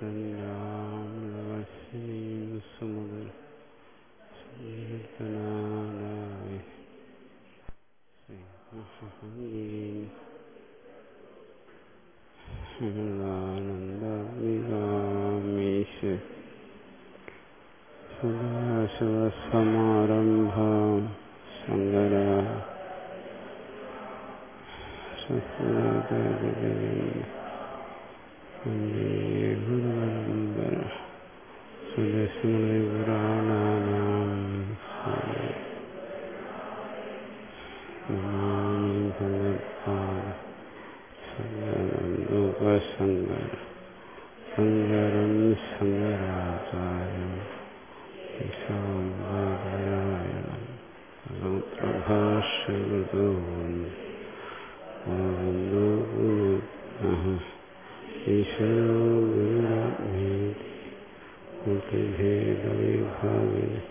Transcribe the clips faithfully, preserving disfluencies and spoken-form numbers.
സന്നാമവശനീം സുമുദർ സീതനാദായ ആനന്ദവികാമീശ സദാശിവസമാരംഭാം ശങ്കരാ ഗുരുവരമ്പര സുദശമണി പുരാണാനാം ഭഗവത്പാദ ശങ്കര ശങ്കരം ശങ്കരാചാര്യം ശാന്തരായണം പ്രഭാഷ്യകൃതോ ഈശ്വരോ ഗുരുരാത്മേതി മുഖ്യഭേദവിഭാഗിനി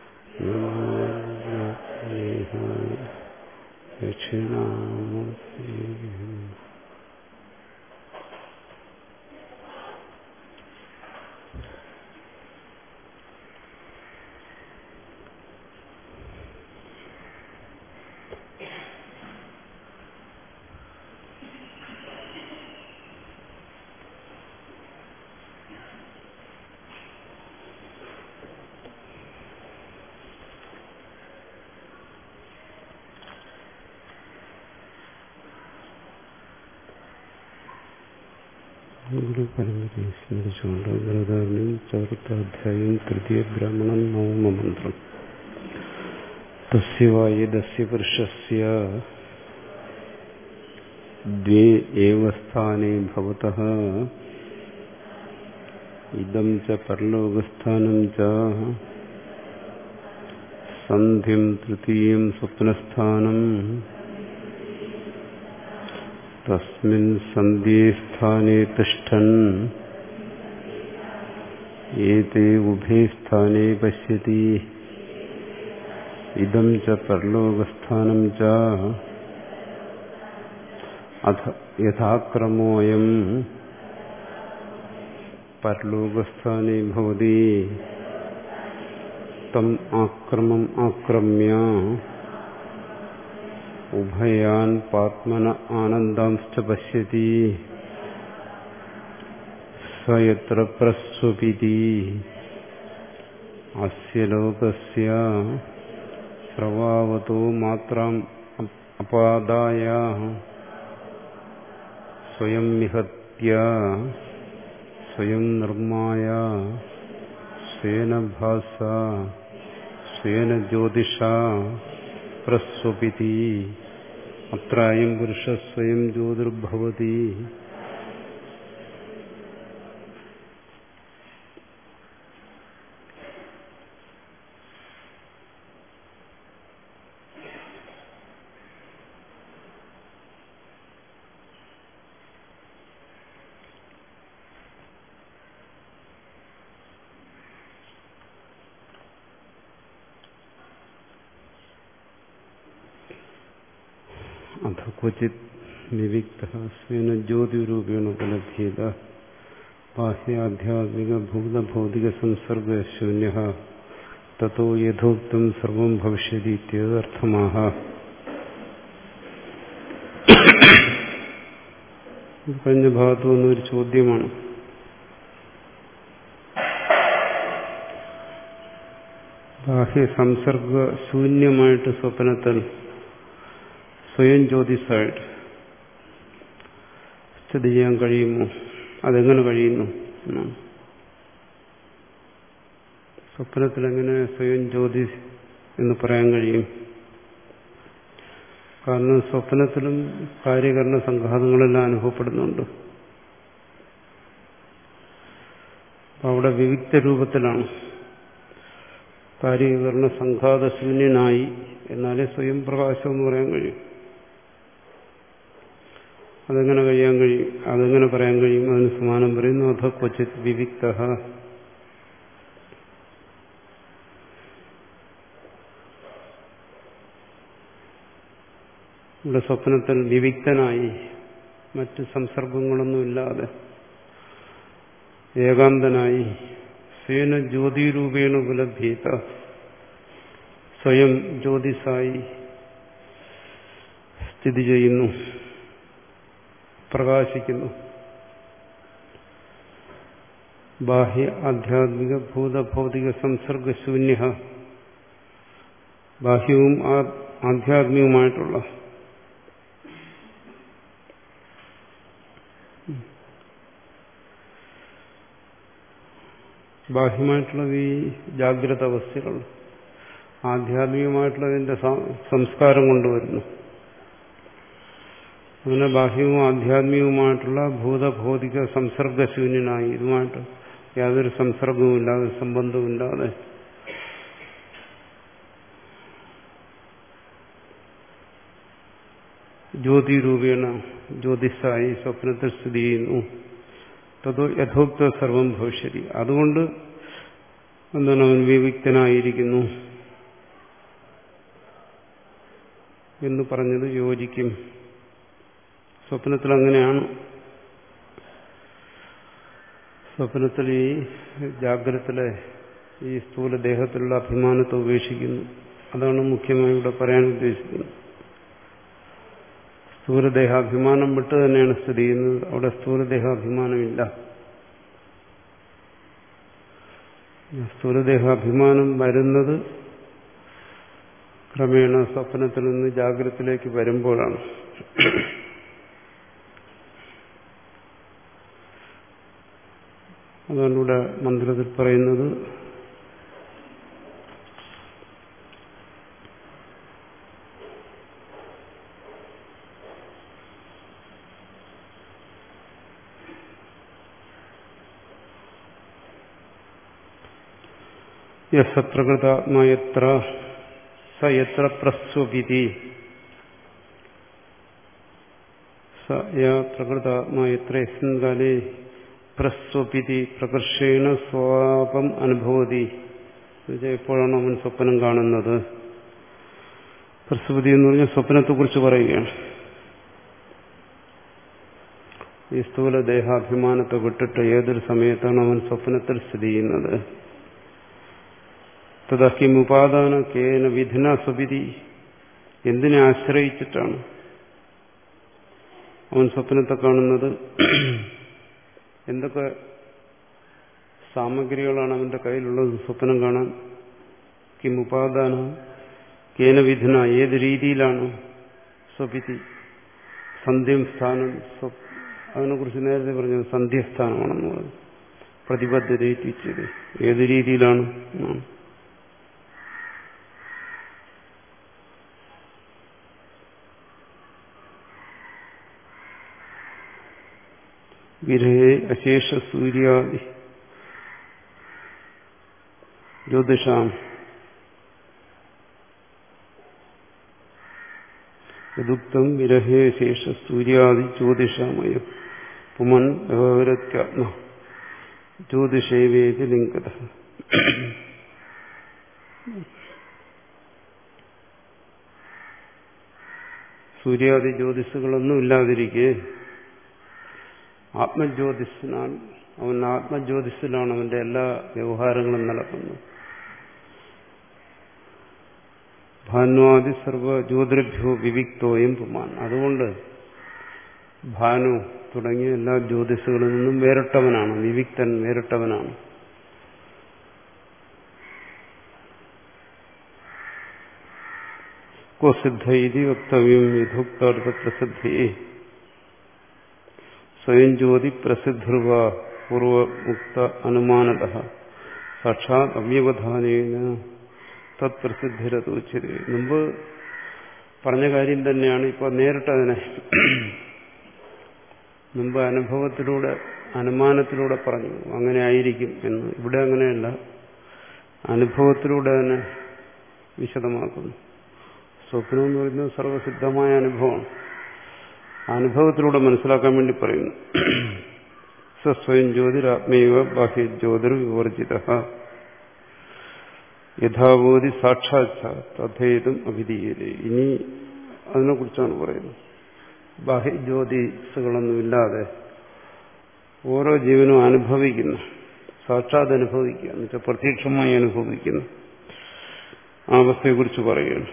നമോദേഹായ ദക്ഷിണാമൂർത്തി. പരമ്പരയെ സ്മരിച്ചുകൊണ്ട് ഗുരുധാരണയും ചതുർത്ഥാധ്യായം തൃതീയ ബ്രാഹ്മണം നവമമന്ത്രം. തസ്യവായദസ്യ പുരുഷസ്യ ദ്വേ ഏവ സ്ഥാനേ ഭവതഃ ഇദം ച പരലോകസ്ഥാനം ച സന്ധ്യം തൃതീയം സ്വപ്നസ്ഥാനം തസ്മിൻ സന്ധ്യേ സ്ഥാനേ തിഷ്ഠൻ ഏതേ ഉഭേ സ്ഥാനേ പശ്യതി ഇദം ച പരലോകസ്ഥാനം ച അഥ യഥാക്രമോയം പരലോകസ്ഥാനേ ഭവതി തം ആക്രമം ആക്രമ്യ ഉഭയാൻ പാത്മന ആനന്ദാംശ്ച പശ്യതി സ യത്ര പ്രസ്വപിതി അസ്യ ലോകസ്യ സ്രവാവതോ മാത്രം അപാദായ സ്വയം നിഹത്യ സ്വയം നിർമായ സ്വേന ഭാസ സ്വേന ജ്യോതിഷ പ്രസ്വപിതി അത്രായം പുരുഷ സ്വയം ജ്യോതിർഭവതി. അഥ ക്വചിത് വിവിക്തഃ സ്വേന ജ്യോതിരൂപേണ ഉപലഭ്യേത ബാഹ്യാധ്യാത്മിക ഭൂതഭൗതിക സംസർഗശൂന്യഃ തതോ യഥോക്തം സർവം ഭവിഷ്യതി ഇത്യർത്ഥമാഹ. കഴിഞ്ഞ ഭാഗത്തു വന്നൊരു ചോദ്യമാണ്. ബാഹ്യ സംസർഗ ശൂന്യമായിട്ട് സ്വപ്നത്തിൽ സ്വയം ജ്യോതിസായിട്ട് സ്ഥിതി ചെയ്യാൻ കഴിയുമോ? അതെങ്ങനെ കഴിയുന്നു എന്നാണ്. സ്വപ്നത്തിലെങ്ങനെ സ്വയം ജ്യോതി എന്ന് പറയാൻ കഴിയും? കാരണം സ്വപ്നത്തിലും കാര്യകരണ സംഘാതങ്ങളെല്ലാം അനുഭവപ്പെടുന്നുണ്ട്. അവിടെ വിവിക്ത രൂപത്തിലാണ്. കാര്യകരണ സംഘാതശൂന്യനായി എന്നാലേ സ്വയം പ്രകാശം എന്ന് പറയാൻ കഴിയും. അതെങ്ങനെ കഴിയാൻ കഴിയും? അതെങ്ങനെ പറയാൻ കഴിയും? അതിന് സമാനം പറയുന്നു. അഥ ക്വചിത് വിവിക്തഃ. ഇവിടെ സ്വപ്നത്തിൽ വിവിക്തനായി മറ്റ് സംസർഗങ്ങളൊന്നുമില്ലാതെ ഏകാന്തനായി സ്വേന ജ്യോതിരൂപേണ ഉപലഭ്യേത സ്വയം ജ്യോതിസായി സ്ഥിതി ചെയ്യുന്നു, പ്രകാശിക്കുന്നു. ബാഹ്യ ആധ്യാത്മിക ഭൂതഭൗതിക സംസർഗശൂന്യ, ബാഹ്യവും ആധ്യാത്മികവുമായിട്ടുള്ള ബാഹ്യമായിട്ടുള്ളത് ഈ ജാഗ്രത അവസ്ഥകൾ, ആധ്യാത്മികമായിട്ടുള്ളതിന്റെ സംസ്കാരം കൊണ്ടുവരുന്നു. അങ്ങനെ ബാഹ്യവും ആധ്യാത്മികവുമായിട്ടുള്ള ഭൂതഭൗതിക സംസർഗശൂന്യനായി, ഇതുമായിട്ട് യാതൊരു സംസർഗവുമില്ലാതെ സംബന്ധവുമില്ലാതെ ജ്യോതിരൂപേണ ജ്യോതിസായി സ്വപ്നത്തിൽ സ്ഥിതി ചെയ്യുന്നു. തതോ യഥോക്ത സർവം ഭവിഷ്യതി, അതുകൊണ്ട് എന്താണ് അവൻ വിവിക്തനായിരിക്കുന്നു എന്ന് പറഞ്ഞത് യോജിക്കും. സ്വപ്നത്തിൽ അങ്ങനെയാണ്. സ്വപ്നത്തിൽ ഈ ജാഗ്രതത്തിലെ ഈ സ്ഥൂല ദേഹത്തിലുള്ള അഭിമാനത്തെ ഉപേക്ഷിക്കുന്നു. അതാണ് മുഖ്യമായി ഇവിടെ പറയാൻ ഉദ്ദേശിക്കുന്നത്. സ്ഥൂലദേഹാഭിമാനം വിട്ട് തന്നെയാണ് സ്ഥിതി ചെയ്യുന്നത്. അവിടെ സ്ഥൂലദേഹാഭിമാനമില്ല. സ്ഥൂലദേഹാഭിമാനം വരുന്നത് ക്രമേണ സ്വപ്നത്തിൽ നിന്ന് ജാഗ്രതത്തിലേക്ക് വരുമ്പോഴാണ്. അതാണ് ഇവിടെ മന്ത്രത്തിൽ പറയുന്നത്. യസ പ്രകൃതാത്മായത്ര സ യത്ര പ്രസ്വപിതി സ യ പ്രകൃതാത്മായത്ര യസ്മിൻ കാലേ പ്രസ്വപിതി പ്രകർഷേണ സ്വാപം അനുഭവതി. എപ്പോഴാണ് അവൻ സ്വപ്നം കാണുന്നത്? പ്രസ്വപതി എന്ന് പറഞ്ഞാൽ സ്വപ്നത്തെക്കുറിച്ച് പറയുകയാണ്. ഈ സ്ഥൂല ദേഹാഭിമാനത്തെ വിട്ടിട്ട് ഏതൊരു സമയത്താണ് അവൻ സ്വപ്നത്തിൽ സ്ഥിതി ചെയ്യുന്നത്? തദാക്കിം ഉപാദാന കേന വിധിന സ്വപിതി, എന്തിനെ ആശ്രയിച്ചിട്ടാണ് അവൻ സ്വപ്നത്തെ കാണുന്നത്? എന്തൊക്കെ സാമഗ്രികളാണ് അവന്റെ കയ്യിലുള്ളത് സ്വപ്നം കാണാൻ? കിം ഉപാദാന കേന വിധിന, ഏത് രീതിയിലാണ് സ്വപിതി? സന്ധ്യം സ്ഥാനം, അതിനെക്കുറിച്ച് നേരത്തെ പറഞ്ഞത് സന്ധ്യസ്ഥാനമാണെന്ന് പറഞ്ഞു. പ്രതിബദ്ധതയിച്ചത് ഏത് രീതിയിലാണ്? വിരഹേ അശേഷ സൂര്യാദി ജ്യോതിഷാം യദുക്തം വിരഹേ ശേഷ സൂര്യാദി ജ്യോതിഷാമയ പുമൻ വ്യവരത്യാത്മ ജ്യോതിഷേവേതി ലിംഗത. സൂര്യാദി ജ്യോതിഷുകളൊന്നും ഇല്ലാതിരിക്കെ ആത്മജ്യോതിഷനാണ് അവൻ. ആത്മജ്യോതിഷിലാണ് അവന്റെ എല്ലാ വ്യവഹാരങ്ങളും നടക്കുന്നത്. ഭാനുവാദി സർവ ജ്യോതിർഭ്യോ വിവിക്തോയും പുമാൻ, അതുകൊണ്ട് ഭാനു തുടങ്ങിയ എല്ലാ ജ്യോതിഷുകളിൽ നിന്നും വേറിട്ടവനാണ്. വിവിക്തൻ, വേറിട്ടവനാണ്. കോ സിദ്ധ ഇതി വക്തവ്യം യഥോക്താർത്ഥ പ്രസിദ്ധി സ്വയം ജ്യോതി പ്രസിദ്ധർവ പൂർവമുക്ത അനുമാനത സാക്ഷാത് അവ്യവധാനേന തത് പ്രസിദ്ധിരതോച്യത. മുമ്പ് പറഞ്ഞ കാര്യം തന്നെയാണ് ഇപ്പോൾ നേരിട്ടതിനെ മുമ്പ് അനുഭവത്തിലൂടെ അനുമാനത്തിലൂടെ പറഞ്ഞു അങ്ങനെ ആയിരിക്കും എന്ന്. ഇവിടെ അങ്ങനെയല്ല, അനുഭവത്തിലൂടെ തന്നെ വിശദമാക്കുന്നു. സ്വപ്നം എന്ന് പറയുന്നത് സർവസിദ്ധമായ അനുഭവമാണ്. അനുഭവത്തിലൂടെ മനസ്സിലാക്കാൻ വേണ്ടി പറയുന്നു. സ്വയം ജ്യോതിരാത്മൈവ ബാഹ്യ ജ്യോതിർ വിവർജിത യഥാബോധി സാക്ഷാത് തഥേതും അഭിധീയതേ. ഇനി അതിനെക്കുറിച്ചാണ് പറയുന്നത്. ബാഹ്യ ജ്യോതിസുകളൊന്നുമില്ലാതെ ഓരോ ജീവനും അനുഭവിക്കുന്നു, സാക്ഷാത് അനുഭവിക്കുക എന്നുവെച്ചാൽ പ്രത്യക്ഷമായി അനുഭവിക്കുന്നു. ആ അവസ്ഥയെക്കുറിച്ച് പറയുകയാണ്.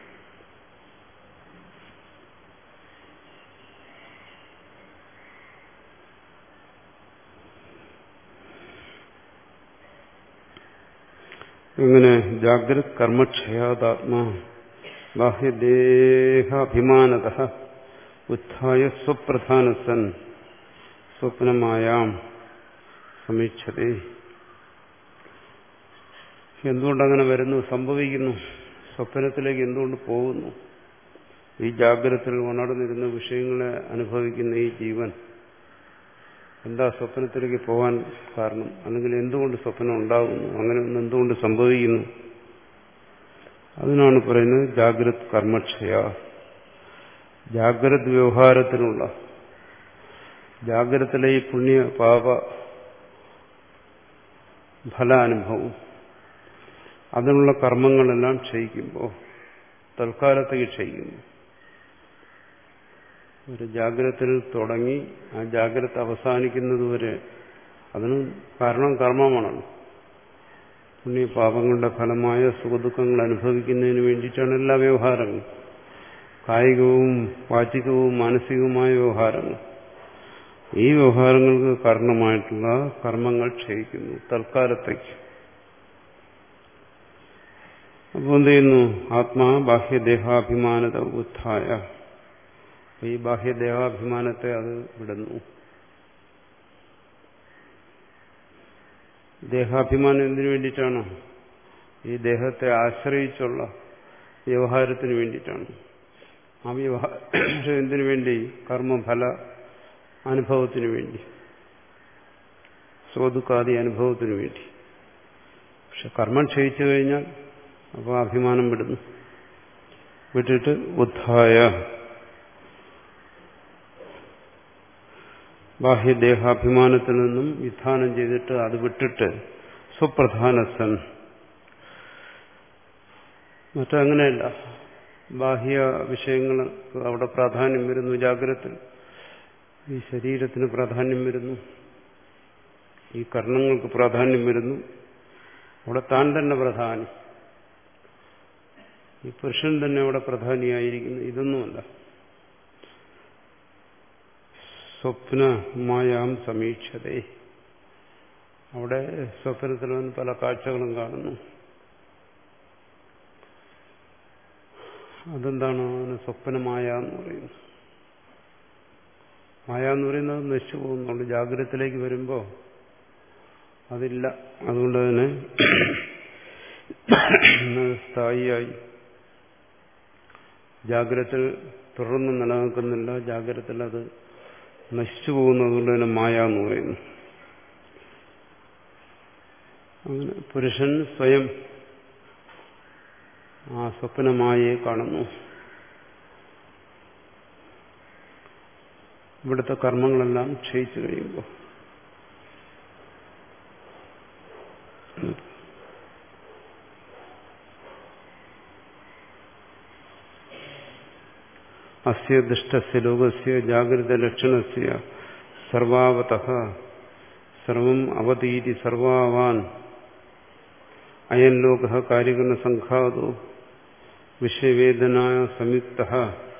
ഇങ്ങനെ ജാഗ്രത് കർമ്മക്ഷയാദാത്മാ ബാഹ്യദേഹാഭിമാനത ഉത്ഥായ സ്വപ്രധാനസൻ സ്വപ്നമായാം സമീക്ഷതേ. എന്തുകൊണ്ടങ്ങനെ വരുന്നു, സംഭവിക്കുന്നു? സ്വപ്നത്തിലേക്ക് എന്തുകൊണ്ട് പോകുന്നു? ഈ ജാഗ്രതത്തിൽ ഉണർന്നിരുന്ന വിഷയങ്ങളെ അനുഭവിക്കുന്ന ഈ ജീവൻ എന്താ സ്വപ്നത്തിലേക്ക് പോകാൻ കാരണം? അല്ലെങ്കിൽ എന്തുകൊണ്ട് സ്വപ്നം ഉണ്ടാകുന്നു? അങ്ങനെ ഒന്ന് എന്തുകൊണ്ട് സംഭവിക്കുന്നു? അതിനാണ് പറയുന്നത് ജാഗ്രത് കർമ്മക്ഷയ. ജാഗ്രത് വ്യവഹാരത്തിനുള്ള ജാഗ്രതത്തിലെ ഈ പുണ്യ പാപ ഫലാനുഭവം, അതിനുള്ള കർമ്മങ്ങളെല്ലാം ക്ഷയിക്കുമ്പോൾ, തൽക്കാലത്തേക്ക് ക്ഷയിക്കുന്നു. ഒരു ജാഗ്രതയിൽ തുടങ്ങി ആ ജാഗ്രത അവസാനിക്കുന്നതുവരെ അതിന് കാരണം കർമ്മമാണല്ലോ. പുണ്യപാപങ്ങളുടെ ഫലമായ സുഖദുഃഖങ്ങൾ അനുഭവിക്കുന്നതിന് വേണ്ടിയിട്ടാണ് എല്ലാ വ്യവഹാരങ്ങളും, കായികവും വാചികവും മാനസികവുമായ വ്യവഹാരങ്ങൾ. ഈ വ്യവഹാരങ്ങൾക്ക് കാരണമായിട്ടുള്ള കർമ്മങ്ങൾ ക്ഷയിക്കുന്നു തൽക്കാലത്തേക്ക്. അപ്പോൾ എന്ത് ചെയ്യുന്നു? ആത്മാ ബാഹ്യദേഹാഭിമാനത ഉത്ഥായ. ഈ ബാഹ്യദേഹാഭിമാനത്തെ അത് വിടുന്നു. ദേഹാഭിമാനം എന്തിനു വേണ്ടിയിട്ടാണ്? ഈ ദേഹത്തെ ആശ്രയിച്ചുള്ള വ്യവഹാരത്തിന് വേണ്ടിയിട്ടാണ്. ആ വ്യവഹാരം എന്തിനു വേണ്ടി? കർമ്മഫല അനുഭവത്തിന് വേണ്ടി, സ്വദുഃഖാദി അനുഭവത്തിന് വേണ്ടി. പക്ഷെ കർമ്മം ക്ഷയിച്ചു കഴിഞ്ഞാൽ അപ്പോൾ അഭിമാനം വിടുന്നു. വിട്ടിട്ട് ഉത്ഥായ ബാഹ്യദേഹാഭിമാനത്തിൽ നിന്നും വിധാനം ചെയ്തിട്ട് അത് വിട്ടിട്ട് സ്വപ്രധാനസൻ. മറ്റങ്ങനെയല്ല, ബാഹ്യ വിഷയങ്ങൾക്ക് അവിടെ പ്രാധാന്യം വരുന്നു. ജാഗ്രത ഈ ശരീരത്തിന് പ്രാധാന്യം വരുന്നു, ഈ കർണങ്ങൾക്ക് പ്രാധാന്യം വരുന്നു. അവിടെ താൻ തന്നെ പ്രധാനം, ഈ പുരുഷൻ തന്നെ അവിടെ പ്രധാനിയായിരിക്കുന്നു. ഇതൊന്നുമല്ല. സ്വപ്നമായാം സമീക്ഷതേ. അവിടെ സ്വപ്നത്തിൽ പല കാഴ്ചകളും കാണുന്നു. അതെന്താണ് സ്വപ്നമായ എന്ന് പറയുന്നത്? മായ എന്ന് പറയുന്നത് നശിച്ചു പോകുന്നുണ്ട്. ജാഗ്രതത്തിലേക്ക് വരുമ്പോൾ അതില്ല. അതുകൊണ്ട് തന്നെ സ്ഥായിയായി ജാഗ്രതത്തിൽ തുടർന്ന് നിലനിൽക്കുന്നില്ല. ജാഗ്രതത്തിൽ അത് നശിച്ചു പോകുന്നതുകൊണ്ട് തന്നെ മായ എന്ന് പറയുന്നു. അങ്ങനെ പുരുഷൻ സ്വയം ആ സ്വപ്നമായയെ കാണുന്നു. ഇവിടുത്തെ കർമ്മങ്ങളെല്ലാം ക്ഷയിച്ചു കഴിയുമ്പോൾ അസ്യ ദുഷ്ടസ്യ ലോകസ്യ ജാഗ്രത ലക്ഷണസ്യ സർവാവതഃ സർവം അവതീതി സർവാവാൻ അയൻ ലോകഃ കാര്യകരണ സംഘാതോ വിഷയവേദനായ സംയുക്തഃ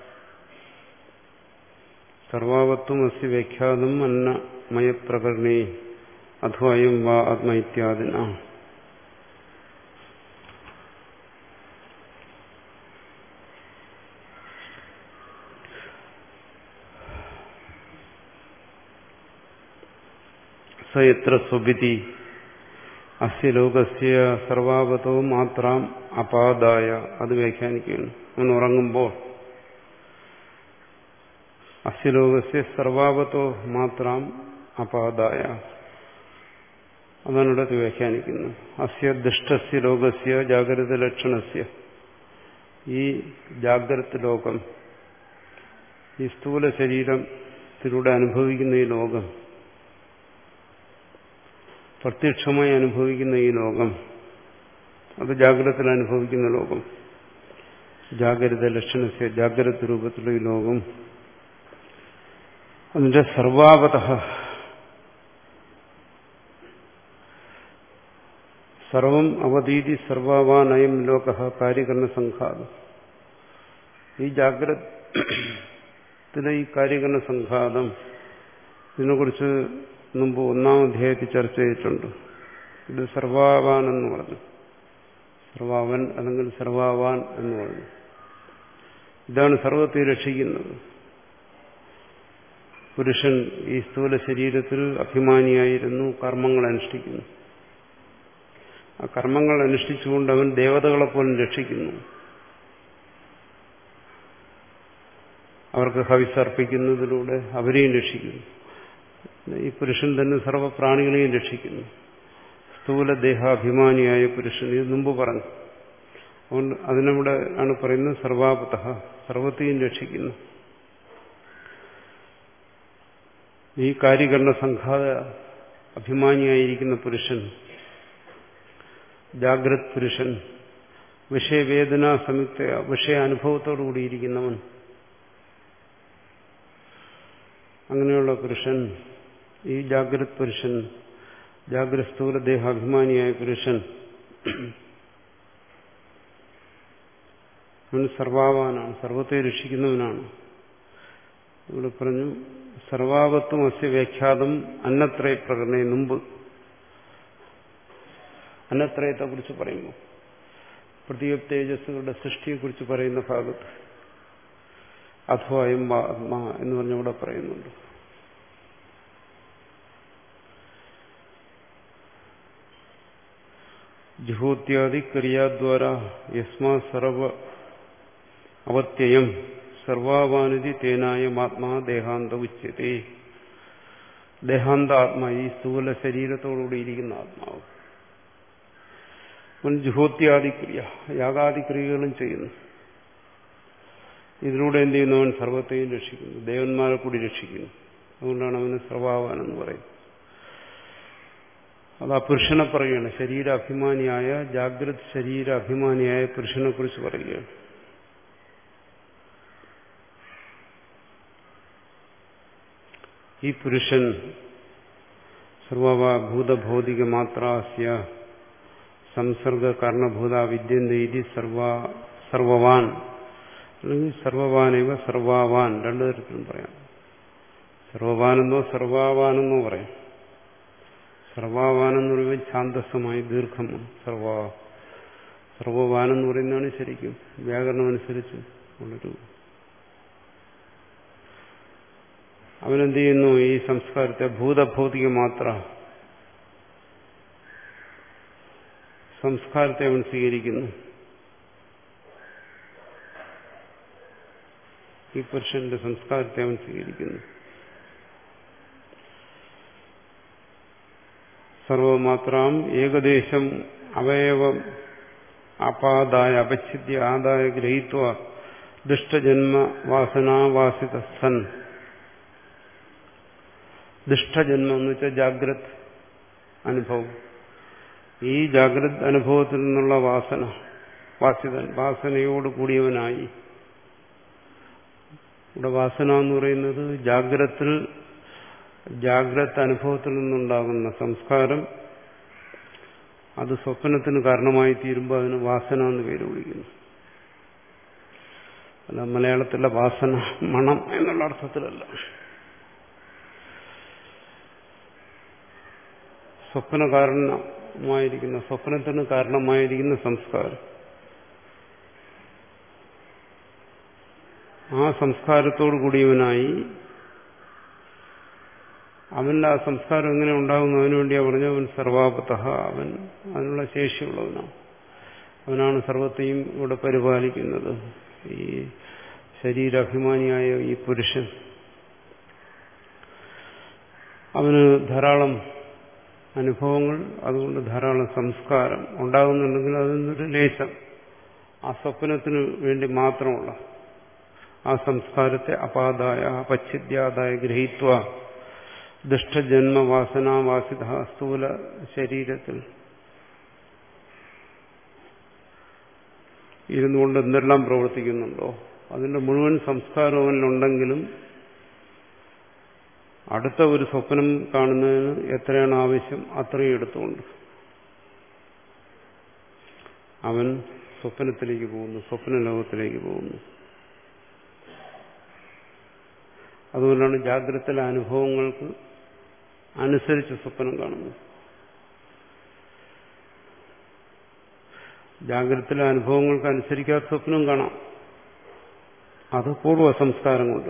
സർവാവത്വം അസ്യ വ്യാഖ്യാതം അന്നമയപ്രകരണേ അഥോ അയം വാ ആത്മ ഇത്യാദിന. സയത്ര സ്വഭിതി അസ്യ ലോകസ്യ സർവാവതോ മാത്രം അപാദായ. അത് വ്യാഖ്യാനിക്കുകയാണ്. അവൻ ഉറങ്ങുമ്പോൾ അസ്യ ലോകസ്യ സർവാവതോ മാത്രം അപാദായ, അതാണ് ഇവിടെ വ്യാഖ്യാനിക്കുന്നു. അസ്യ ദുഷ്ടസ്യ ലോകസ്യ ജാഗ്രത ലക്ഷണസ്യ. ഈ ജാഗ്രത ലോകം, ഈ സ്ഥൂല ശരീരത്തിലൂടെ അനുഭവിക്കുന്ന ഈ ലോകം, പ്രത്യക്ഷമായി അനുഭവിക്കുന്ന ഈ ലോകം, അത് ജാഗ്രതത്തിൽ അനുഭവിക്കുന്ന ലോകം. ജാഗ്രത ലക്ഷണസ്യ, ജാഗ്രത രൂപത്തിലുള്ള ഈ ലോകം അതിന്റെ സർവാവതഃ സർവം അവതീതി സർവവാനയം ലോക കാര്യകരണ സംഘാതം. ഈ ജാഗ്രതത്തിലെ ഈ കാര്യകരണ സംഘാതം ഇതിനെക്കുറിച്ച് മുമ്പ് ഒന്നാം അധ്യായത്തിൽ ചർച്ച ചെയ്തിട്ടുണ്ട്. ഇത് സർവാവാൻ എന്ന് പറഞ്ഞു, സർവാവൻ അല്ലെങ്കിൽ സർവാവാൻ എന്ന് പറഞ്ഞു. ഇതാണ് സർവത്തെ രക്ഷിക്കുന്നത്. പുരുഷൻ ഈ സ്ഥൂല ശരീരത്തിൽ അഭിമാനിയായിരുന്നു, കർമ്മങ്ങൾ അനുഷ്ഠിക്കുന്നു. ആ കർമ്മങ്ങൾ അനുഷ്ഠിച്ചുകൊണ്ട് അവൻ ദേവതകളെപ്പോലും രക്ഷിക്കുന്നു. അവർക്ക് ഹവിസർപ്പിക്കുന്നതിലൂടെ അവരെയും രക്ഷിക്കുന്നു. ഈ പുരുഷൻ തന്നെ സർവ്വപ്രാണികളെയും രക്ഷിക്കുന്നു. സ്ഥൂല ദേഹാഭിമാനിയായ പുരുഷൻ, ഇത് മുമ്പ് പറഞ്ഞു. അതുകൊണ്ട് അതിനവിടെ ആണ് പറയുന്നത് സർവാപതഃ, സർവത്തെയും രക്ഷിക്കുന്നു. ഈ കാര്യകരണ സംഘാത അഭിമാനിയായിരിക്കുന്ന പുരുഷൻ, ജാഗ്രത് പുരുഷൻ, വിഷയവേദന സംയുക്ത വിഷയാനുഭവത്തോടുകൂടിയിരിക്കുന്നവൻ, അങ്ങനെയുള്ള പുരുഷൻ, ഈ ജാഗ്രത് പുരുഷൻ, ജാഗ്രത് സ്ഥൂല ദേഹാഭിമാനിയായ പുരുഷൻ അവൻ സർവാവാനാണ്, സർവത്തെ രക്ഷിക്കുന്നവനാണ്. ഇവിടെ പറഞ്ഞു സർവാവത്വം അസ്യ വ്യാഖ്യാതം അന്നത്രയ പ്രകടന. മുമ്പ് അന്നത്രയത്തെ കുറിച്ച് പറയുമ്പോൾ പൃഥ്വി തേജസ്സുകളുടെ സൃഷ്ടിയെക്കുറിച്ച് പറയുന്ന ഭാഗത്ത് അഥവായും ആത്മാ എന്ന് പറഞ്ഞവിടെ പറയുന്നുണ്ട്. ജുഹോത്യാദി ക്രിയാദ്വാര യസ്മാ സർവ അവത്യയം സർവാവാനിധി തേനായം ആത്മാ ദേഹാന്ത ഉച്യത്തെ. ദേഹാന്ത ആത്മാ, ഈ സ്ഥൂല ശരീരത്തോടുകൂടി ഇരിക്കുന്ന ആത്മാവ്. ജുഹോത്യാദിക്രിയ, യാഗാദിക്രിയകളും ചെയ്യുന്നു. ഇതിലൂടെ എന്ത് ചെയ്യുന്നു? അവൻ സർവത്തെയും രക്ഷിക്കുന്നു, ദേവന്മാരെ കൂടി രക്ഷിക്കുന്നു. അതുകൊണ്ടാണ് അവന് സർവാവാൻ എന്ന് പറയുന്നത്. അത് ആ പുരുഷനെ പറയുകയാണ്, ശരീരാഭിമാനിയായ ജാഗ്രത് ശരീരാഭിമാനിയായ പുരുഷനെ കുറിച്ച് പറയുകയാണ്. ഈ പുരുഷൻ സർവവാ ഭൂതഭൗതിക മാത്രാസ്യ സംസർഗ കാരണഭൂത വിദ്യന്തീതി സർവാ സർവവാൻ, അല്ലെങ്കിൽ സർവവാനേവ സർവാവാൻ, രണ്ടു തരത്തിലും പറയാം. സർവവാനെന്നോ സർവാവാനെന്നോ പറയാം. സർവാവാനെന്ന് പറയുമ്പോൾ ഛാന്തസ്സമായി ദീർഘമാണ്. സർവാ സർവവാനെന്ന് പറയുന്നതാണ് ശരിക്കും വ്യാകരണമനുസരിച്ച് ഉള്ളൊരു. അവനെന്ത് ചെയ്യുന്നു? ഈ സംസ്കാരത്തെ ഭൂതഭൗതിക മാത്ര സംസ്കാരത്തെ അവൻ സ്വീകരിക്കുന്നു. ഈ പുരുഷന്റെ സംസ്കാരത്തെ അവൻ സ്വീകരിക്കുന്നു. സർവമാത്രാം ഏകദേശം അവയവം അപാദായ അപച്ഛിദ്യ ആദായ ഗ്രഹീത്വ ദുഷ്ടജന്മ വാസനാവാസിത സൻ. ദുഷ്ടജന്മം എന്ന് വെച്ചാൽ ജാഗ്രത് അനുഭവം. ഈ ജാഗ്രത് അനുഭവത്തിൽ നിന്നുള്ള വാസന, വാസിതൻ, വാസനയോട് കൂടിയവനായി. ഇവിടെ വാസന എന്ന് പറയുന്നത് ജാഗ്രത്തിൽ ജാഗ്രത് അനുഭവത്തിൽ നിന്നുണ്ടാകുന്ന സംസ്കാരം, അത് സ്വപ്നത്തിന് കാരണമായി തീരുമ്പോൾ അതിന് വാസന എന്ന് പേര് വിളിക്കുന്നു. അല്ല മലയാളത്തിലെ വാസന മണം എന്നുള്ള അർത്ഥത്തിലല്ല. സ്വപ്ന കാരണമായിരിക്കുന്ന, സ്വപ്നത്തിന് കാരണമായിരിക്കുന്ന സംസ്കാരം, ആ സംസ്കാരത്തോടു കൂടിയവനായി അവന്റെ ആ സംസ്കാരം എങ്ങനെ ഉണ്ടാകുന്നു? അതിനുവേണ്ടിയാ പറഞ്ഞ അവൻ സർവാപതഃ, അവൻ അതിനുള്ള ശേഷിയുള്ളവനാണ്. അവനാണ് സർവത്തെയും ഇവിടെ പരിപാലിക്കുന്നത്. ഈ ശരീരാഭിമാനിയായ ഈ പുരുഷൻ, അവന് ധാരാളം അനുഭവങ്ങൾ, അതുകൊണ്ട് ധാരാളം സംസ്കാരം ഉണ്ടാകുന്നുണ്ടെങ്കിൽ അതിനൊരു ലേശം ആ സ്വപ്നത്തിന് വേണ്ടി മാത്രമുള്ള ആ സംസ്കാരത്തെ അപാദായ അപച്ഛിദ്യാദായ ഗ്രഹീത്വ ദുഷ്ടജന്മവാസനാവാസിത സ്ഥൂല ശരീരത്തിൽ ഇരുന്നുകൊണ്ട് എന്തെല്ലാം പ്രവർത്തിക്കുന്നുണ്ടോ അതിന്റെ മുഴുവൻ സംസ്കാരം അവനിലുണ്ടെങ്കിലും അടുത്ത ഒരു സ്വപ്നം കാണുന്നതിന് എത്രയാണ് ആവശ്യം അത്രയും എടുത്തുകൊണ്ട് അവൻ സ്വപ്നത്തിലേക്ക് പോകുന്നു, സ്വപ്ന ലോകത്തിലേക്ക് പോകുന്നു. അതുകൊണ്ടാണ് ജാഗ്രതയിലെ അനുഭവങ്ങൾക്ക് അനുസരിച്ച് സ്വപ്നം കാണുന്നത്. ജാഗ്രതയിലെ അനുഭവങ്ങൾക്ക് അനുസരിക്കാത്ത സ്വപ്നം കാണാം. അത് പൂർവ്വ സംസ്കാരം കൊണ്ട്,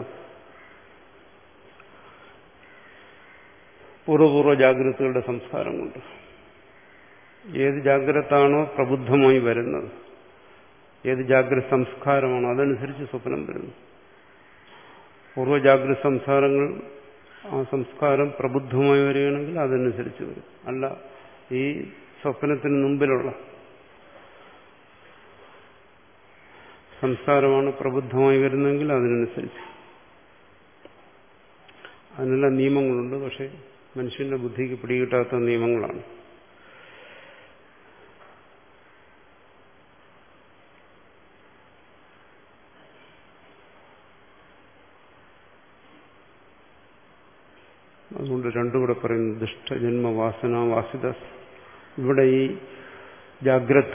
പൂർവ്വപൂർവ്വ ജാഗ്രതകളുടെ സംസ്കാരം കൊണ്ട്. ഏത് ജാഗ്രതാണോ പ്രബുദ്ധമായി വരുന്നത്, ഏത് ജാഗ്രത സംസ്കാരമാണോ അതനുസരിച്ച് സ്വപ്നം വരുന്നു. പൂർവ്വ ജാഗ്രത സംസ്കാരങ്ങൾ, ആ സംസ്കാരം പ്രബുദ്ധമായി വരികയാണെങ്കിൽ അതനുസരിച്ച് വരും. അല്ല, ഈ സ്വപ്നത്തിന് മുമ്പിലുള്ള സംസ്കാരമാണ് പ്രബുദ്ധമായി വരുന്നതെങ്കിൽ അതിനനുസരിച്ച്. അതിനെല്ലാം നിയമങ്ങളുണ്ട്. പക്ഷെ മനുഷ്യന്റെ ബുദ്ധിക്ക് പിടികിട്ടാത്ത നിയമങ്ങളാണ്. അതുകൊണ്ട് രണ്ടും കൂടെ പറയുന്നു, ദുഷ്ടജന്മ വാസന വാസിത. ഇവിടെ ഈ ജാഗ്രത്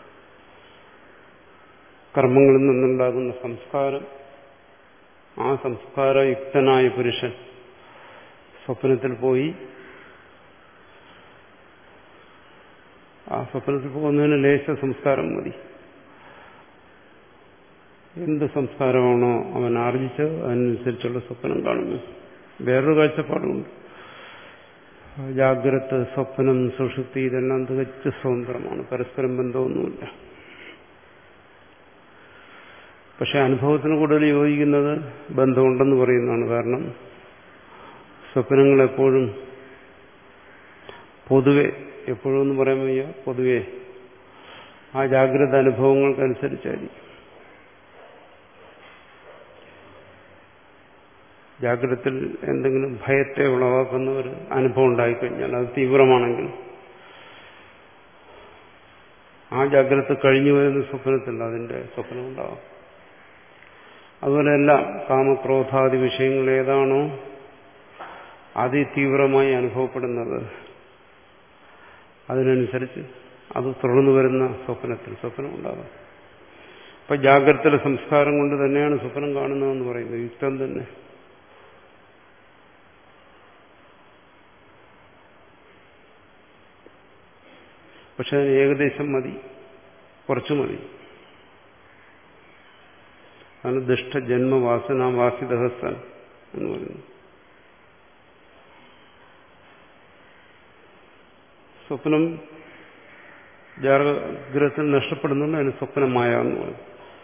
കർമ്മങ്ങളിൽ നിന്നുണ്ടാകുന്ന സംസ്കാരം, ആ സംസ്കാരയുക്തനായ പുരുഷൻ സ്വപ്നത്തിൽ പോയി, ആ സ്വപ്നത്തിൽ പോകുന്നതിന് ലേശ സംസ്കാരം മതി. എന്ത് സംസ്കാരമാണോ അവൻ ആർജിച്ചത് അതിനനുസരിച്ചുള്ള സ്വപ്നം കാണുന്നു. വേറൊരു കാഴ്ചപ്പാടുണ്ട്. ജാഗ്രത, സ്വപ്നം, സുഷുപ്തി ഇതെല്ലാം തികച്ച സ്വതന്ത്രമാണ്, പരസ്പരം ബന്ധമൊന്നുമില്ല. പക്ഷെ അനുഭവത്തിന് കൂടുതൽ യോജിക്കുന്നത് ബന്ധമുണ്ടെന്ന് പറയുന്നതാണ്. കാരണം സ്വപ്നങ്ങൾ എപ്പോഴും പൊതുവെ, എപ്പോഴും എന്ന് പറയാൻ വയ്യ, പൊതുവെ ആ ജാഗ്രത അനുഭവങ്ങൾക്കനുസരിച്ചായിരിക്കും. ജാഗ്രതത്തിൽ എന്തെങ്കിലും ഭയത്തെ ഉളവാക്കുന്ന ഒരു അനുഭവം ഉണ്ടായിക്കഴിഞ്ഞാൽ അത് തീവ്രമാണെങ്കിൽ ആ ജാഗ്രത കഴിഞ്ഞു വരുന്ന സ്വപ്നത്തിൽ അതിന്റെ സ്വപ്നം ഉണ്ടാവും. അതുപോലെ എല്ലാം കാമക്രോധാദി വിഷയങ്ങൾ ഏതാണോ അതിതീവ്രമായി അനുഭവപ്പെടുന്നത് അതിനനുസരിച്ച് അത് തുടർന്നു വരുന്ന സ്വപ്നത്തിൽ സ്വപ്നം ഉണ്ടാകാം. അപ്പൊ ജാഗ്രതയിലെ സംസ്കാരം കൊണ്ട് തന്നെയാണ് സ്വപ്നം കാണുന്നതെന്ന് പറയുന്നത് യുക്തം തന്നെ. പക്ഷെ അതിന് ഏകദേശം മതി, കുറച്ചു മതി. അതാണ് ദുഷ്ടജന്മവാസന വാസിതഹസ്സൻ എന്ന് പറയുന്നത്. സ്വപ്നം ജാഗ്രതത്തിൽ നഷ്ടപ്പെടുന്നുണ്ട്, അതിന് സ്വപ്നമായ എന്ന് പറയും.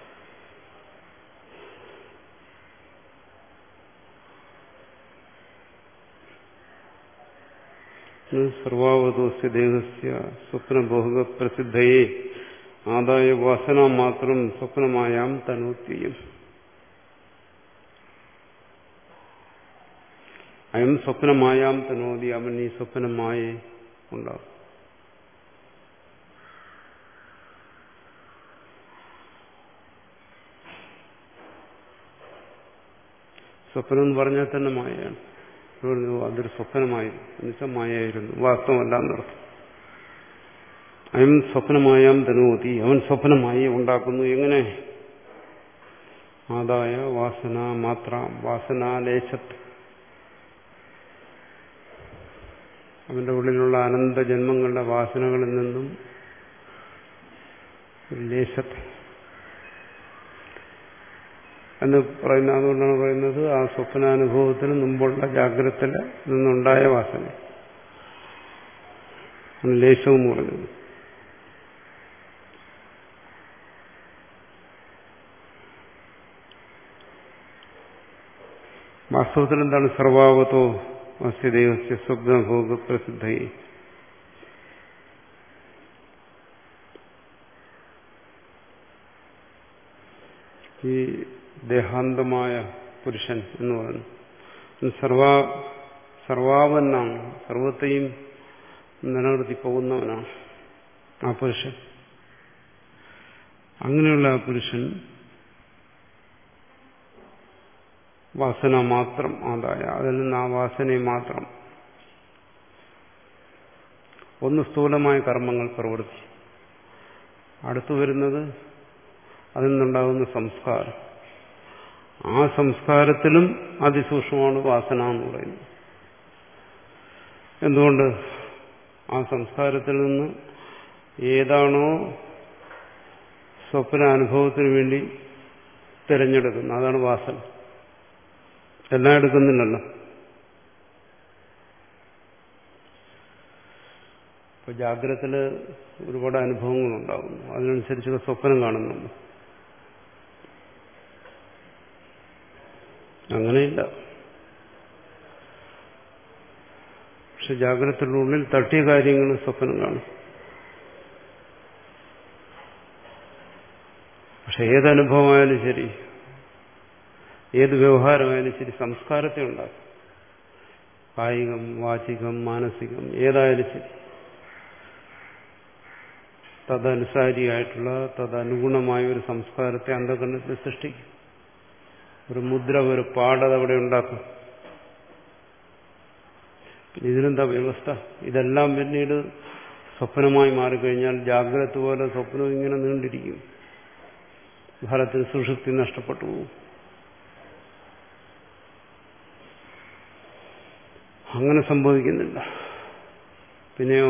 സർവാവതോസ്യ ദേഹസ്യ സ്വപ്നബോഹ പ്രസിദ്ധയെ ആദായ വാസന മാത്രം സ്വപ്നമായാം തനോത്യയം. അയം സ്വപ്നമായാം തനോതി, അവൻ ഈ സ്വപ്നമായേ ഉണ്ടാകും. സ്വപ്നം എന്ന് പറഞ്ഞാൽ തന്നെ മായയാണ്. അതൊരു സ്വപ്നമായിരുന്നു, എന്നുവെച്ചാൽ മായായിരുന്നു, വാസ്തവമല്ല എന്നർത്ഥം. അയം സ്വപ്നമായാം തനോതി, അവൻ സ്വപ്നമായി ഉണ്ടാക്കുന്നു. എങ്ങനെ? ആദായ വാസന മാത്ര വാസനാലേശത്ത്, അവന്റെ ഉള്ളിലുള്ള അനന്ത ജന്മങ്ങളുടെ വാസനകളിൽ നിന്നും ലേശത്ത് എന്ന് പറയുന്ന, അതുകൊണ്ടാണ് പറയുന്നത് ആ സ്വപ്നാനുഭവത്തിന് മുമ്പുള്ള ജാഗ്രതയിൽ നിന്നുണ്ടായ വാസന ലേശം എന്ന് പറഞ്ഞത്. വാസ്തവത്തിൽ എന്താണ്? സർവാവതോ അസ്യ ദേഹസ്യ സ്വപ്നഭോഗ പ്രസിദ്ധയെ. ഈ ദേഹാന്തമായ പുരുഷൻ എന്ന് പറയുന്നു സർവാ സർവാവനാണ്, സർവത്തെയും നിലനിർത്തി പോകുന്നവനാണ് ആ പുരുഷൻ. അങ്ങനെയുള്ള ആ പുരുഷൻ വാസന മാത്രം ആദായ, അതിൽ നിന്ന് ആ വാസനയെ മാത്രം, ഒന്ന് സ്ഥൂലമായ കർമ്മങ്ങൾ പ്രവൃത്തി, അടുത്തു വരുന്നത് അതിൽ നിന്നുണ്ടാകുന്ന സംസ്കാരം. ആ സംസ്കാരത്തിലും അതിസൂക്ഷ്മമാണ് വാസന എന്ന് പറയുന്നത്. എന്തുകൊണ്ട്? ആ സംസ്കാരത്തിൽ നിന്ന് ഏതാണോ സ്വപ്ന അനുഭവത്തിന് വേണ്ടി തിരഞ്ഞെടുക്കുന്നത് അതാണ് വാസന. എല്ലാം എടുക്കുന്നില്ലല്ലോ. ഇപ്പൊ ജാഗ്രതത്തില് ഒരുപാട് അനുഭവങ്ങളുണ്ടാകുന്നു, അതിനനുസരിച്ച് സ്വപ്നം കാണുന്നുണ്ട്. അങ്ങനെയില്ല. പക്ഷെ ജാഗ്രതയുടെ ഉള്ളിൽ തട്ടിയ കാര്യങ്ങൾ സ്വപ്നം കാണും. പക്ഷെ ഏതനുഭവമായാലും ശരി, ഏത് വ്യവഹാരമായാലും ശരി, സംസ്കാരത്തെ ഉണ്ടാക്കും. കായികം, വാചികം, മാനസികം, ഏതായാലും ശരി, തദനുസാരിയായിട്ടുള്ള തദനുഗുണമായ ഒരു സംസ്കാരത്തെ അന്ധകരണത്തിൽ സൃഷ്ടിക്കും. ഒരു മുദ്ര, ഒരു പാടത് അവിടെ ഉണ്ടാക്കും. ഇതിനെന്താ വ്യവസ്ഥ? ഇതെല്ലാം പിന്നീട് സ്വപ്നമായി മാറിക്കഴിഞ്ഞാൽ ജാഗ്രത പോലെ സ്വപ്നം ഇങ്ങനെ നീണ്ടിരിക്കും. ഫലത്തിൽ സുഷുപ്തി നഷ്ടപ്പെട്ടു പോകും. അങ്ങനെ സംഭവിക്കുന്നില്ല. പിന്നെയോ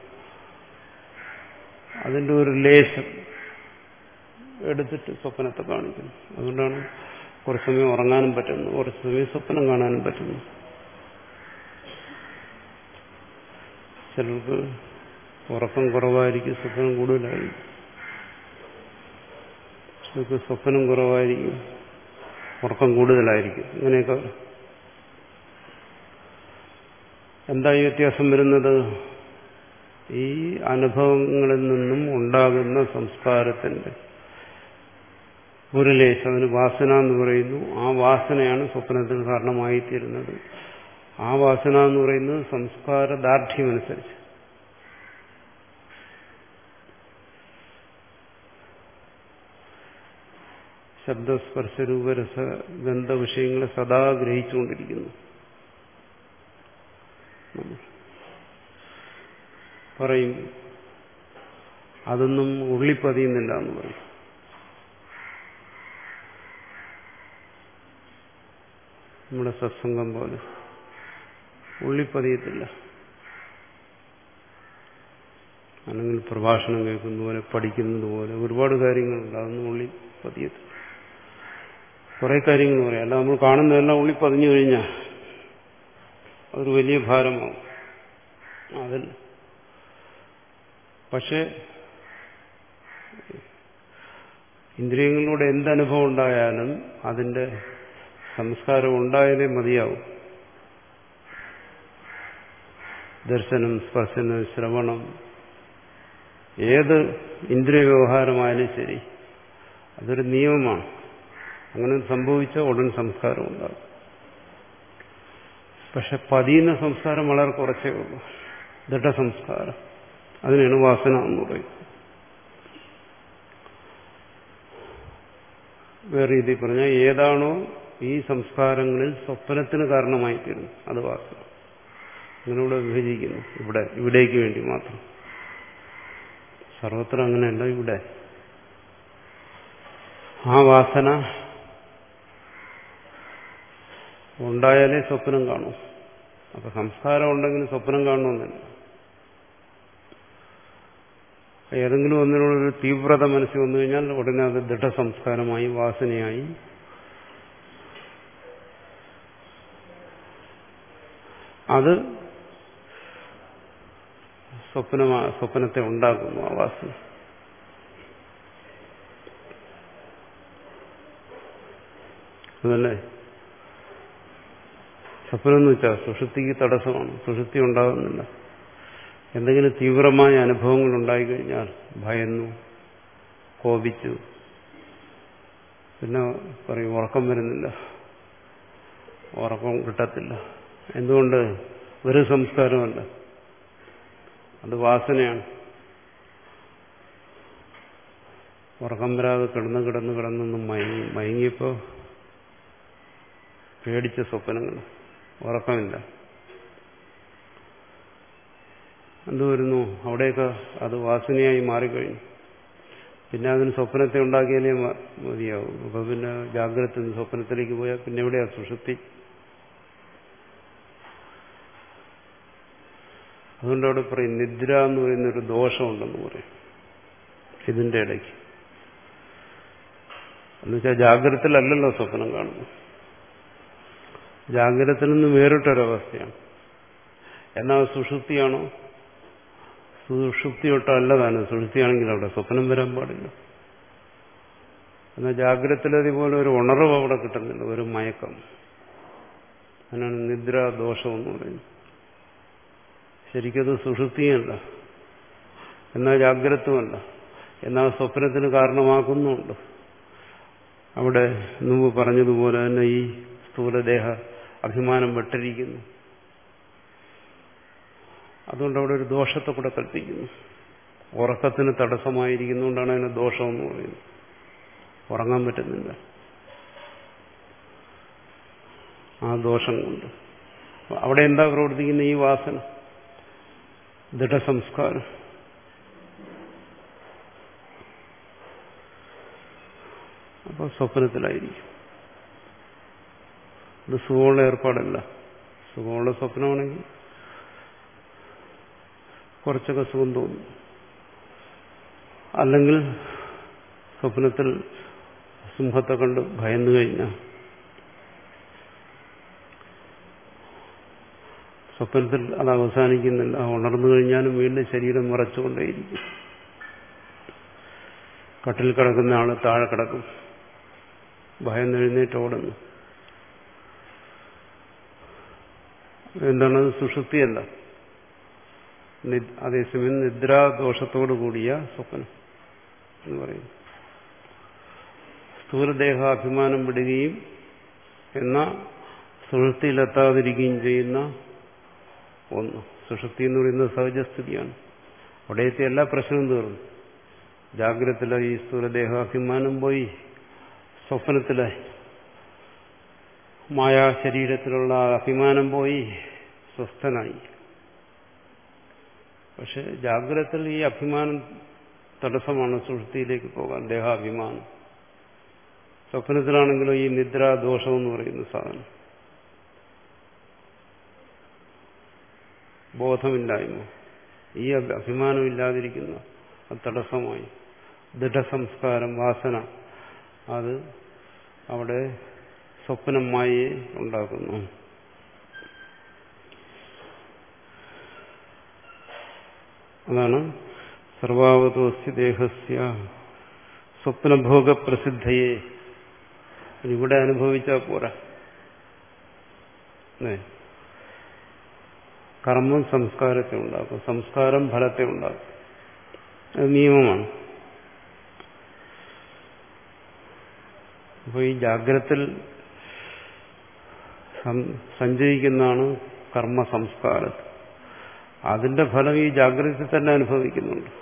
അതിൻ്റെ ഒരു ലേശം എടുത്തിട്ട് സ്വപ്നത്തെ കാണിക്കുന്നു. അതുകൊണ്ടാണ് കുറച്ച് സമയം ഉറങ്ങാനും പറ്റുന്നു, കുറച്ച് സമയം സ്വപ്നം കാണാനും പറ്റുന്നു. ചിലർക്ക് ഉറക്കം കുറവായിരിക്കും, സ്വപ്നം കൂടുതലായിരിക്കും. ചിലർക്ക് സ്വപ്നം കുറവായിരിക്കും, ഉറക്കം കൂടുതലായിരിക്കും. ഇങ്ങനെയൊക്കെ എന്താ ഈ വ്യത്യാസം വരുന്നത്? ഈ അനുഭവങ്ങളിൽ നിന്നും ഉണ്ടാകുന്ന സംസ്കാരത്തിന്റെ ഒരു ലേശം, അതിന് വാസന എന്ന് പറയുന്നു. ആ വാസനയാണ് സ്വപ്നത്തിന് കാരണമായിത്തീരുന്നത്. ആ വാസന എന്ന് പറയുന്നത് സംസ്കാര ദാർഢ്യമനുസരിച്ച്. ശബ്ദസ്പർശ രൂപരസ ഗന്ധ വിഷയങ്ങളെ സദാ ഗ്രഹിച്ചുകൊണ്ടിരിക്കുന്നു. പറയും അതൊന്നും ഉള്ളിപ്പതിയുന്നില്ല എന്ന് പറയും. നമ്മുടെ സത്സംഗം പോലെ ഉള്ളിപ്പതിയത്തില്ല. അല്ലെങ്കിൽ പ്രഭാഷണം കേൾക്കുന്ന പോലെ, പഠിക്കുന്നത് പോലെ ഒരുപാട് കാര്യങ്ങളുണ്ട്. അതൊന്നും ഉള്ളി പതിയത്തില്ല. കുറെ കാര്യങ്ങൾ പറയാം. അല്ല, നമ്മൾ കാണുന്നതെല്ലാം ഉള്ളി പതിഞ്ഞു കഴിഞ്ഞാൽ അതൊരു വലിയ ഭാരമാവും. അതിൽ പക്ഷേ ഇന്ദ്രിയങ്ങളിലൂടെ എന്തനുഭവം ഉണ്ടായാലും അതിന്റെ സംസ്കാരം ഉണ്ടായാലേ മതിയാവും. ദർശനം, സ്പർശനം, ശ്രവണം, ഏത് ഇന്ദ്രിയ വ്യവഹാരമായാലും ശരി, അതൊരു നിയമമാണ്. അങ്ങനെ സംഭവിച്ച ഉടൻ സംസ്കാരം ഉണ്ടാകും. പക്ഷെ പതിയുന്ന സംസ്കാരം വളരെ കുറച്ചേ ഉള്ളൂ. ദൃഢസംസ്കാരം, അതിനാണ് വാസന എന്ന് പറയുന്നത്. വേറെ രീതിയിൽ പറഞ്ഞാൽ ഏതാണോ ഈ സംസ്കാരങ്ങളിൽ സ്വപ്നത്തിന് കാരണമായിത്തീരുന്നു അത് വാസന. അങ്ങനെയൂടെ വിഭജിക്കുന്നു. ഇവിടെ ഇവിടേക്ക് വേണ്ടി മാത്രം. സർവത്ര അങ്ങനെയല്ല. ഇവിടെ ആ വാസന ഉണ്ടായാലേ സ്വപ്നം കാണും. അപ്പൊ സംസ്കാരം ഉണ്ടെങ്കിൽ സ്വപ്നം കാണണമെന്നില്ല. ഏതെങ്കിലും ഒന്നിനോടൊരു തീവ്രത മനസ്സിൽ വന്നു കഴിഞ്ഞാൽ ഉടനെ അത് ദൃഢസംസ്കാരമായി, വാസനയായി. അത് സ്വപ്നമാ സ്വപ്നത്തെ ഉണ്ടാക്കുന്നു. ആ വാസന അതല്ലേ സ്വപ്നം എന്ന് വെച്ചാൽ സുഷുപ്തിക്ക് തടസ്സമാണ്. സുഷുപ്തി ഉണ്ടാകുന്നില്ല. എന്തെങ്കിലും തീവ്രമായ അനുഭവങ്ങൾ ഉണ്ടായിക്കഴിഞ്ഞാൽ ഭയന്നു, കോപിച്ചു, പിന്നെ പറയും ഉറക്കം വരുന്നില്ല, ഉറക്കം കിട്ടത്തില്ല. എന്തുകൊണ്ട്? ഒരു സംസ്കാരമല്ല, അത് വാസനയാണ്. ഉറക്കം വരാതെ കിടന്ന് കിടന്ന് കിടന്നൊന്നും മയങ്ങി മയങ്ങിയപ്പോൾ പേടിച്ച സ്വപ്നങ്ങൾ, ഉറക്കമില്ല. എന്ത് വരുന്നു? അവിടെയൊക്കെ അത് വാസനയായി മാറിക്കഴിഞ്ഞു. പിന്നെ അതിന് സ്വപ്നത്തെ ഉണ്ടാക്കിയാലേ മതിയാവും. അപ്പൊ പിന്നെ ജാഗ്രത സ്വപ്നത്തിലേക്ക് പോയാൽ പിന്നെ എവിടെയാ സുഷുപ്തി? അതുകൊണ്ട് അവിടെ പറയും നിദ്ര എന്ന് പറയുന്നൊരു ദോഷമുണ്ടെന്ന് പറയും ഇതിന്റെ ഇടയ്ക്ക്. എന്നുവെച്ചാൽ ജാഗ്രതയിലല്ലല്ലോ സ്വപ്നം കാണുന്നു, ജാഗ്രതത്തിൽ നിന്ന് വേറിട്ടൊരവസ്ഥയാണ്. എന്നാൽ സുഷുപ്തിയാണോ? സുഷുപ്തി തൊട്ടല്ല താനും. സുഷുപ്തിയാണെങ്കിൽ അവിടെ സ്വപ്നം വരാൻ പാടില്ല. എന്നാൽ ജാഗ്രതയിലതുപോലെ ഒരു ഉണർവ് അവിടെ കിട്ടുന്നില്ല, ഒരു മയക്കം. അതിനാണ് നിദ്ര ദോഷം എന്ന് പറയുന്നത്. ശരിക്കത് സുഷുപ്തിയല്ല, എന്നാൽ ജാഗ്രതവുമല്ല, എന്നാൽ സ്വപ്നത്തിന് കാരണമാക്കുന്നുണ്ട്. അവിടെ മുമ്പ് പറഞ്ഞതുപോലെ തന്നെ ഈ സ്ഥൂലദേഹ അഭിമാനം വെട്ടിരിക്കുന്നു. അതുകൊണ്ട് അവിടെ ഒരു ദോഷത്തെ കൂടെ കൽപ്പിക്കുന്നു. ഉറക്കത്തിന് തടസ്സമായിരിക്കുന്നതുകൊണ്ടാണ് അതിന് ദോഷമെന്ന് പറയുന്നത്. ഉറങ്ങാൻ പറ്റുന്നില്ല ആ ദോഷം കൊണ്ട്. അവിടെ എന്താ പ്രവർത്തിക്കുന്ന ഈ വാസന, ദൃഢസംസ്കാരം. അപ്പോൾ സ്വപ്നത്തിലായിരിക്കും. ഇത് സുഖമുള്ള ഏർപ്പാടല്ല. സുഖമുള്ള സ്വപ്നമാണെങ്കിൽ കുറച്ചൊക്കെ സുഖം തോന്നും. അല്ലെങ്കിൽ സ്വപ്നത്തിൽ സിംഹത്തെ കണ്ട് ഭയന്നു കഴിഞ്ഞാൽ സ്വപ്നത്തിൽ അത് അവസാനിക്കുന്നില്ല. ഉണർന്നു കഴിഞ്ഞാലും വീണ്ടും ശരീരം വിറച്ചുകൊണ്ടേയിരിക്കും. കട്ടിൽ കിടക്കുന്ന ആള് താഴെ കിടക്കും, ഭയന്നെഴുന്നേറ്റ് ഓടുന്നു. എന്താണത്? സുഷുപ്തിയല്ല. അതേസമയം നിദ്രാദോഷത്തോടു കൂടിയ സ്വപ്നം എന്ന് പറയുന്നു. സ്ഥൂലദേഹാഭിമാനം വിടുകയും എന്നാൽ സുഷുപ്തിയിലെത്താതിരിക്കുകയും ചെയ്യുന്ന ഒന്ന്. സുഷുപ്തി എന്ന് പറയുന്നത് സഹജസ്ഥിതിയാണ്. അവിടെയെത്തിയ എല്ലാ പ്രശ്നവും തീർന്നു. ജാഗ്രതത്തിലെ ഈ സ്ഥൂലദേഹാഭിമാനം പോയി, സ്വപ്നത്തിലെ മായാ ശരീരത്തിലുള്ള അഭിമാനം പോയി, സ്വസ്ഥനായി. പക്ഷെ ജാഗ്രതത്തിൽ ഈ അഭിമാനം തടസ്സമാണ് സുഷുപ്തിയിലേക്ക് പോകാൻ, ദേഹാഭിമാനം. സ്വപ്നത്തിലാണെങ്കിലോ ഈ നിദ്രാദോഷം എന്ന് പറയുന്ന സാധനം, ബോധമില്ലായ്മ, ഈ അഭിമാനമില്ലാതിരിക്കുന്ന അത് തടസ്സമായി. ദൃഢസംസ്കാരം, വാസന, അത് അവിടെ സ്വപ്നമായി ഉണ്ടാക്കുന്നു. അതാണ് സർവാവതോസ്യ ദേഹസ്യ സ്വപ്നഭോഗ പ്രസിദ്ധയെ. ഇവിടെ അനുഭവിച്ചാൽ പോരാ. കർമ്മം സംസ്കാരത്തെ ഉണ്ടാക്കും, സംസ്കാരം ഫലത്തെ ഉണ്ടാക്കും. അത് നിയമമാണ്. അപ്പോൾ ഈ ജാഗ്രതത്തിൽ സഞ്ചരിക്കുന്നതാണ് കർമ്മ സംസ്കാരം. അതിന്റെ ഫലം ഈ ജാഗ്രതയിൽ തന്നെ അനുഭവിക്കുന്നുണ്ട്.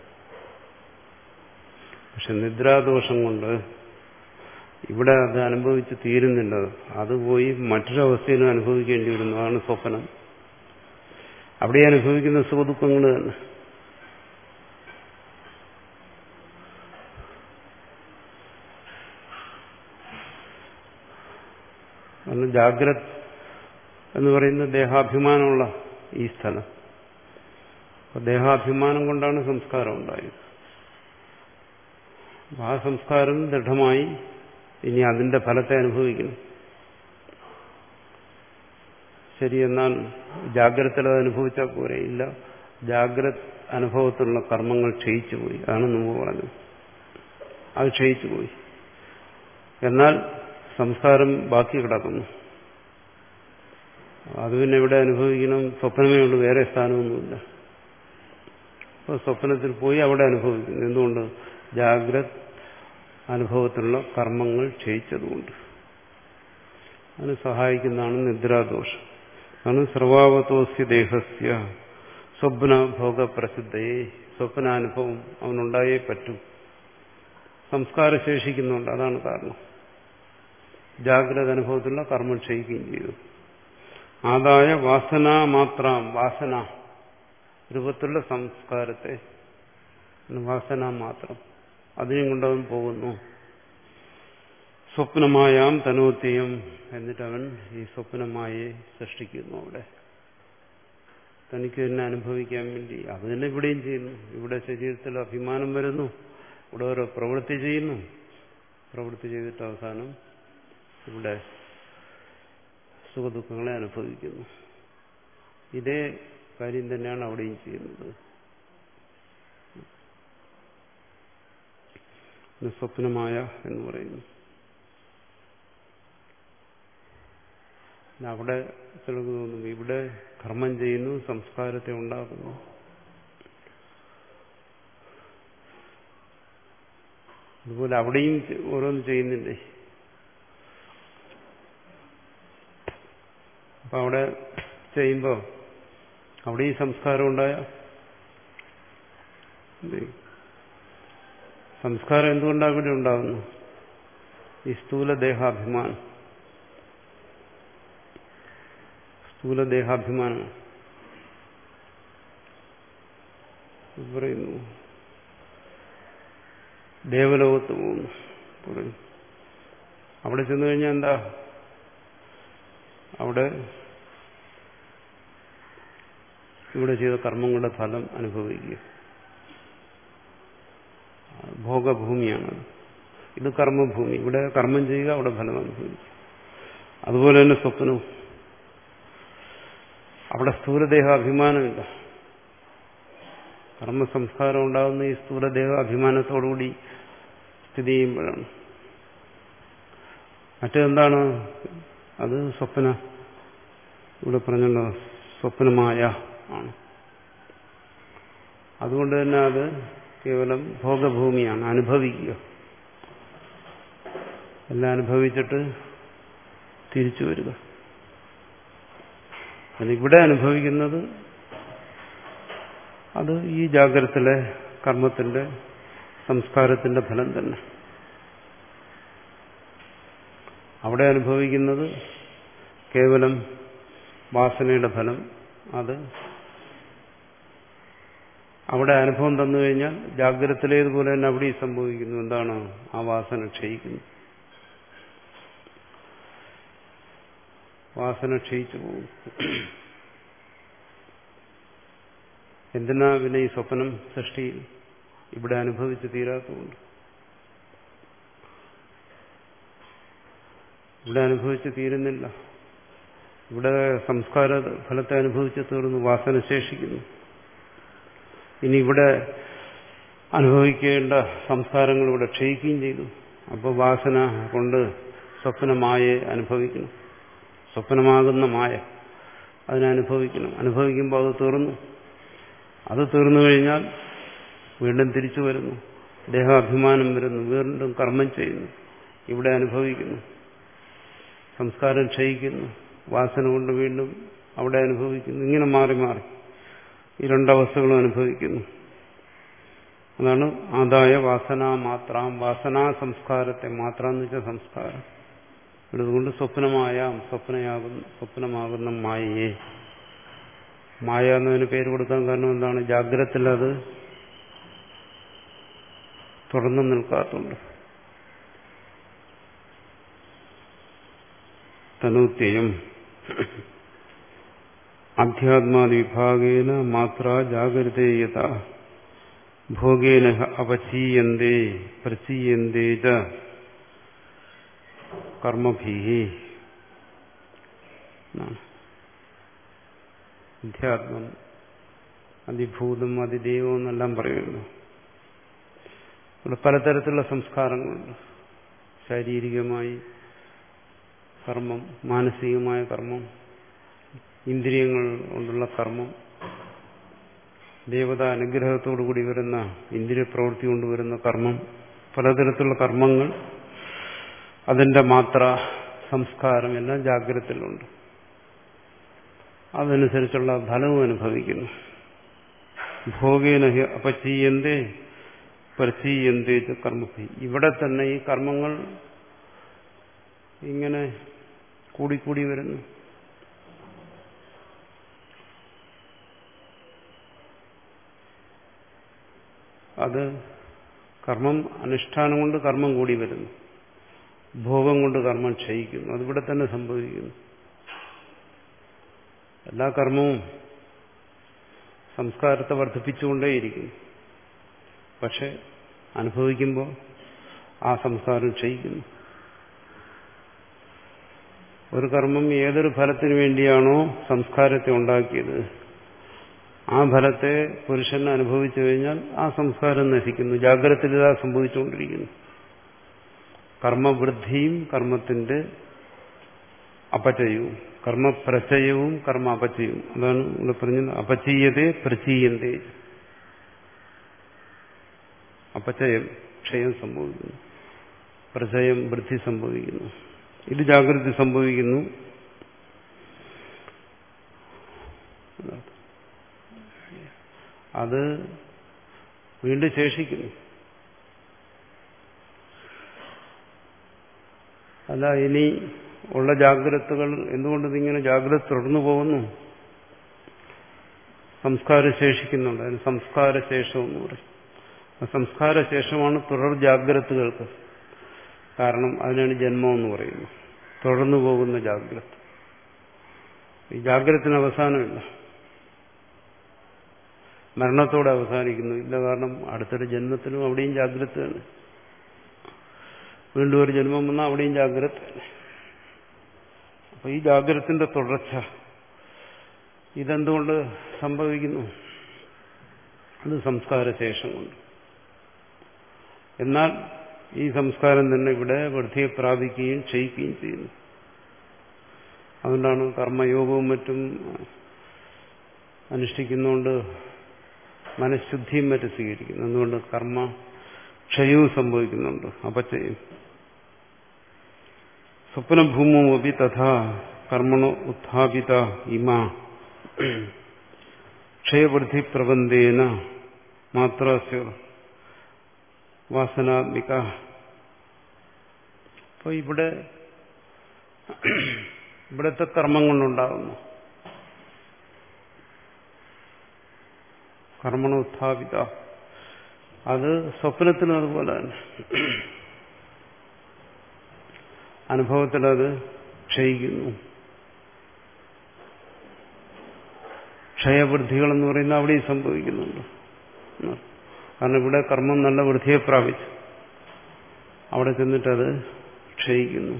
പക്ഷെ നിദ്രാദോഷം കൊണ്ട് ഇവിടെ അത് അനുഭവിച്ച് തീരുന്നില്ല. അത് പോയി മറ്റൊരവസ്ഥയിലും അനുഭവിക്കേണ്ടി വരുന്നു. അതാണ് സ്വപ്നം. അവിടെ അനുഭവിക്കുന്ന സുഖദുഃഖങ്ങൾ തന്നെ. കാരണം ജാഗ്രത എന്ന് പറയുന്ന ദേഹാഭിമാനമുള്ള ഈ സ്ഥലം. അപ്പൊ ദേഹാഭിമാനം കൊണ്ടാണ് സംസ്കാരം ഉണ്ടായത്. ആ സംസ്കാരം ദൃഢമായി ഇനി അതിന്റെ ഫലത്തെ അനുഭവിക്കുന്നു. ശരി, എന്നാൽ ജാഗ്രതയിൽ അത് അനുഭവിച്ചാൽ പോരെ? ഇല്ല, ജാഗ്രത അനുഭവത്തിലുള്ള കർമ്മങ്ങൾ ക്ഷയിച്ചു പോയി. അതാണ് മുമ്പ് പറഞ്ഞത്. അത് ക്ഷയിച്ചു പോയി. എന്നാൽ സംസ്കാരം ബാക്കി കിടക്കുന്നു. അത് പിന്നെ എവിടെ അനുഭവിക്കണം? സ്വപ്നമേ ഉള്ളൂ, വേറെ സ്ഥാനമൊന്നുമില്ല. അപ്പോൾ സ്വപ്നത്തിൽ പോയി അവിടെ അനുഭവിക്കുന്നു. എന്തുകൊണ്ട്? ജാഗ്രത അനുഭവത്തിലുള്ള കർമ്മങ്ങൾ ക്ഷയിച്ചതുകൊണ്ട്. അതിന് സഹായിക്കുന്നതാണ് നിദ്രാദോഷം. ആണ് സർവാവതോസ്യ ദേഹസ്യ സ്വപ്നഭോഗ പ്രസിദ്ധയെ. സ്വപ്നാനുഭവം അവനുണ്ടായേ പറ്റും. സംസ്കാരം ശേഷിക്കുന്നുണ്ട്, അതാണ് കാരണം. ജാഗ്രത അനുഭവത്തിലുള്ള കർമ്മം ക്ഷയിക്കുകയും ചെയ്തു. ആദായ വാസന മാത്രം, വാസന രൂപത്തിലുള്ള സംസ്കാരത്തെ, വാസന മാത്രം അതിനെയും കൊണ്ടവൻ പോകുന്നു. സ്വപ്നമായാം തനോത്യം, എന്നിട്ടവൻ ഈ സ്വപ്നമായെ സൃഷ്ടിക്കുന്നു. അവിടെ തനിക്ക് തന്നെ അനുഭവിക്കാൻ വേണ്ടി അത് തന്നെ ഇവിടെയും ചെയ്യുന്നു. ഇവിടെ ശരീരത്തിൽ അഭിമാനം വരുന്നു, ഇവിടെ ഓരോ പ്രവൃത്തി ചെയ്യുന്നു. പ്രവൃത്തി ചെയ്തിട്ട് അവസാനം ഇവിടെ സുഖദുഃഖങ്ങളെ അനുഭവിക്കുന്നു. ഇതേ കാര്യം തന്നെയാണ് അവിടെയും ചെയ്യുന്നത്. സ്വപ്നമായ എന്ന് പറയുന്നു. അവിടെ ചിലർക്ക് തോന്നും ഇവിടെ കർമ്മം ചെയ്യുന്നു, സംസ്കാരത്തെ ഉണ്ടാക്കുന്നു. അതുപോലെ അവിടെയും ഓരോന്ന് ചെയ്യുന്നില്ലേ. അപ്പൊ അവിടെ ചെയ്യുമ്പോ അവിടെ ഈ സംസ്കാരം ഉണ്ടായ സംസ്കാരം എന്തുകൊണ്ടാണ് ഇവിടെ ഉണ്ടാകുന്നു? ഈ സ്ഥൂല ദേഹാഭിമാനം. സ്ഥൂല ദേഹാഭിമാനം പറയുന്നു. ദേവലോകത്ത് പോകുന്നു പറയുന്നു. അവിടെ ചെന്നു കഴിഞ്ഞാൽ എന്താ? അവിടെ ഇവിടെ ചെയ്ത കർമ്മങ്ങളുടെ ഫലം അനുഭവിക്കുക. ഭോഗഭൂമിയാണത്. ഇത് കർമ്മഭൂമി. ഇവിടെ കർമ്മം ചെയ്യുക, അവിടെ ഫലം അനുഭവിക്കുക. അതുപോലെ തന്നെ സ്വപ്നവും. അവിടെ സ്ഥൂലദേഹ അഭിമാനമില്ല. കർമ്മസംസ്കാരം ഉണ്ടാകുന്ന ഈ സ്ഥൂലദേഹ അഭിമാനത്തോടുകൂടി സ്ഥിതി ചെയ്യുമ്പോഴാണ്. മറ്റെന്താണ്? അത് സ്വപ്ന, ഇവിടെ പറഞ്ഞല്ലോ സ്വപ്നമായ ആണ്. അതുകൊണ്ട് തന്നെ അത് കേവലം ഭോഗഭൂമിയാണ്, അനുഭവിക്കുക. എല്ലാം അനുഭവിച്ചിട്ട് തിരിച്ചു വരിക. അതിവിടെ അനുഭവിക്കുന്നത് അത് ഈ ജാഗ്രതത്തിലെ കർമ്മത്തിന്റെ സംസ്കാരത്തിന്റെ ഫലം തന്നെ. അവിടെ അനുഭവിക്കുന്നത് കേവലം വാസനയുടെ ഫലം. അത് അവിടെ അനുഭവം തന്നു കഴിഞ്ഞാൽ ജാഗ്രതത്തിലേതുപോലെ തന്നെ അവിടെ സംഭവിക്കുന്നു. എന്താണ്? ആ വാസന ക്ഷയിക്കുന്നു. വാസന ക്ഷയിച്ചു പോകും. എന്തിനാ പിന്നെ ഈ സ്വപ്നം സൃഷ്ടിയിൽ? ഇവിടെ അനുഭവിച്ച് തീരാത്തതുകൊണ്ട്. ഇവിടെ അനുഭവിച്ച് തീരുന്നില്ല. ഇവിടെ സംസ്കാര ഫലത്തെ അനുഭവിച്ച് തീർന്നു, വാസന ശേഷിക്കുന്നു. ഇനി ഇവിടെ അനുഭവിക്കേണ്ട സംസ്കാരങ്ങൾ ഇവിടെ ക്ഷയിക്കുകയും ചെയ്തു. അപ്പോൾ വാസന കൊണ്ട് സ്വപ്നമായെ അനുഭവിക്കണം. സ്വപ്നമാകുന്ന മായ അതിനനുഭവിക്കണം. അനുഭവിക്കുമ്പോൾ അത് തീർന്നു. അത് തീർന്നു കഴിഞ്ഞാൽ വീണ്ടും തിരിച്ചു വരുന്നു. ദേഹാഭിമാനം വരുന്നു. വീണ്ടും കർമ്മം ചെയ്യുന്നു. ഇവിടെ അനുഭവിക്കുന്നു. സംസ്കാരം ക്ഷയിക്കുന്നു. വാസന കൊണ്ട് വീണ്ടും അവിടെ അനുഭവിക്കുന്നു. ഇങ്ങനെ മാറി മാറി ഈ രണ്ടവസ്ഥകളും അനുഭവിക്കുന്നു. അതാണ് ആദായ വാസനാ മാത്രം. വാസനാ സംസ്കാരത്തെ മാത്രം എന്ന് വെച്ചാൽ സംസ്കാരം. അതുകൊണ്ട് സ്വപ്നമായ സ്വപ്നയാകുന്ന സ്വപ്നമാകുന്ന മായയെ, മായ എന്നതിന് പേര് കൊടുക്കാൻ കാരണം എന്താണ്? ജാഗ്രതത്തിൽ അത് തുടർന്നു നിൽക്കാത്തുണ്ട്. തനൂത്യം അധ്യാത്മാദി വിഭാഗേന മാത്ര ജാഗ്രതേയത ഭോഗേന അപചീയന്തേ പ്രചീയന്തേ ച കർമ്മഭീഹി. അധ്യാത്മം, അതിഭൂതം, അതിദൈവം എന്നെല്ലാം പറയുന്നു. ഇവിടെ പലതരത്തിലുള്ള സംസ്കാരങ്ങളുണ്ട്. ശാരീരികമായി കർമ്മം, മാനസികമായ കർമ്മം, ഇന്ദ്രിയങ്ങൾ കൊണ്ടുള്ള കർമ്മം, ദേവതാ അനുഗ്രഹത്തോടുകൂടി വരുന്ന ഇന്ദ്രിയ പ്രവൃത്തി കൊണ്ടുവരുന്ന കർമ്മം, പലതരത്തിലുള്ള കർമ്മങ്ങൾ, അതിന്റെ മാത്ര, സംസ്കാരം എല്ലാം ജാഗ്രതയിലുണ്ട്. അതനുസരിച്ചുള്ള ഫലവും അനുഭവിക്കുന്നു. ഭോഗേന അപചീയന്തേ പ്രചീയന്തേ കർമ്മഭി. ഇവിടെ തന്നെ ഈ കർമ്മങ്ങൾ ഇങ്ങനെ കൂടിക്കൂടി വരുന്നു. അത് കർമ്മം അനുഷ്ഠാനം കൊണ്ട് കർമ്മം കൂടി വരുന്നു, ഭോഗം കൊണ്ട് കർമ്മം ക്ഷയിക്കുന്നു. അതിവിടെ തന്നെ സംഭവിക്കുന്നു. എല്ലാ കർമ്മവും സംസ്കാരത്തെ വർദ്ധിപ്പിച്ചുകൊണ്ടേയിരിക്കുന്നു. പക്ഷെ അനുഭവിക്കുമ്പോൾ ആ സംസ്കാരം ക്ഷയിക്കുന്നു. ഒരു കർമ്മം ഏതൊരു ഫലത്തിനു വേണ്ടിയാണോ സംസ്കാരത്തെ ഉണ്ടാക്കിയത്, ആ ഫലത്തെ പുരുഷൻ അനുഭവിച്ചു കഴിഞ്ഞാൽ ആ സംസ്കാരം നശിക്കുന്നു. ജാഗ്രതയിൽ ഇതാ സംഭവിച്ചുകൊണ്ടിരിക്കുന്നു. കർമ്മവൃദ്ധിയും കർമ്മത്തിന്റെ അപചയവും, കർമ്മപ്രചയവും കർമ്മ അപചയവും. അതാണ് ഇവിടെ പറഞ്ഞത്. അപചീയതേ പ്രചീയന്തേ. അപചയം ക്ഷയം സംഭവിക്കുന്നു, പ്രചയം വൃദ്ധി സംഭവിക്കുന്നു. ഇത് ജാഗ്രത സംഭവിക്കുന്നു. അത് വീണ്ടും ശേഷിക്കുന്നു. അല്ല, ഇനി ഉള്ള ജാഗ്രതകൾ എന്തുകൊണ്ട് ഇതിങ്ങനെ ജാഗ്രത തുടർന്നു പോകുന്നു? സംസ്കാരം ശേഷിക്കുന്നുണ്ട്. അതിന് സംസ്കാരശേഷം എന്ന് പറയും. സംസ്കാരശേഷമാണ് തുടർ ജാഗ്രതകൾക്ക്. കാരണം അതിനാണ് ജന്മം എന്ന് പറയുന്നത്. തുടർന്നു പോകുന്ന ജാഗ്രത. ഈ ജാഗ്രതത്തിന് അവസാനമില്ല, മരണത്തോടെ അവസാനിക്കുന്നു. ഇല്ല, കാരണം അടുത്തൊരു ജന്മത്തിലും അവിടെയും ജാഗ്രത തന്നെ. വീണ്ടും ഒരു ജന്മം വന്നാൽ അവിടെയും ജാഗ്രത തന്നെ. അപ്പൊ ഈ ജാഗ്രതത്തിന്റെ തുടർച്ച ഇതെന്തുകൊണ്ട് സംഭവിക്കുന്നു? അത് സംസ്കാരശേഷം കൊണ്ട്. എന്നാൽ ഈ സംസ്കാരം തന്നെ ഇവിടെ വൃദ്ധിയെ പ്രാപിക്കുകയും ക്ഷയിക്കുകയും ചെയ്യുന്നു. അതുകൊണ്ടാണ് കർമ്മയോഗവും മറ്റും അനുഷ്ഠിക്കുന്നതുകൊണ്ട് മനഃശുദ്ധിയും മറ്റും സ്വീകരിക്കുന്നു. അതുകൊണ്ട് കർമ്മ ക്ഷയവും സംഭവിക്കുന്നുണ്ട്, അപചയം. സ്വപ്നഭൂമോപി തഥാ കർമ്മണോ ഉത്ഥാപിത ഇമ ക്ഷയവൃദ്ധി പ്രബന്ധേന മാത്രസ്യ വാസനാത്മിക. അപ്പൊ ഇവിടെ ഇവിടുത്തെ കർമ്മം കൊണ്ടുണ്ടാകുന്നു കർമ്മണോത്ഥാപിത. അത് സ്വപ്നത്തിനും അതുപോലെ തന്നെ. അനുഭവത്തിലത് ക്ഷയിക്കുന്നു. ക്ഷയവൃദ്ധികളെന്ന് പറയുന്ന അവിടെയും സംഭവിക്കുന്നുണ്ട്. കാരണം ഇവിടെ കർമ്മം നല്ല വൃദ്ധിയെ പ്രാപിച്ചു, അവിടെ ചെന്നിട്ടത് ക്ഷയിക്കുന്നു.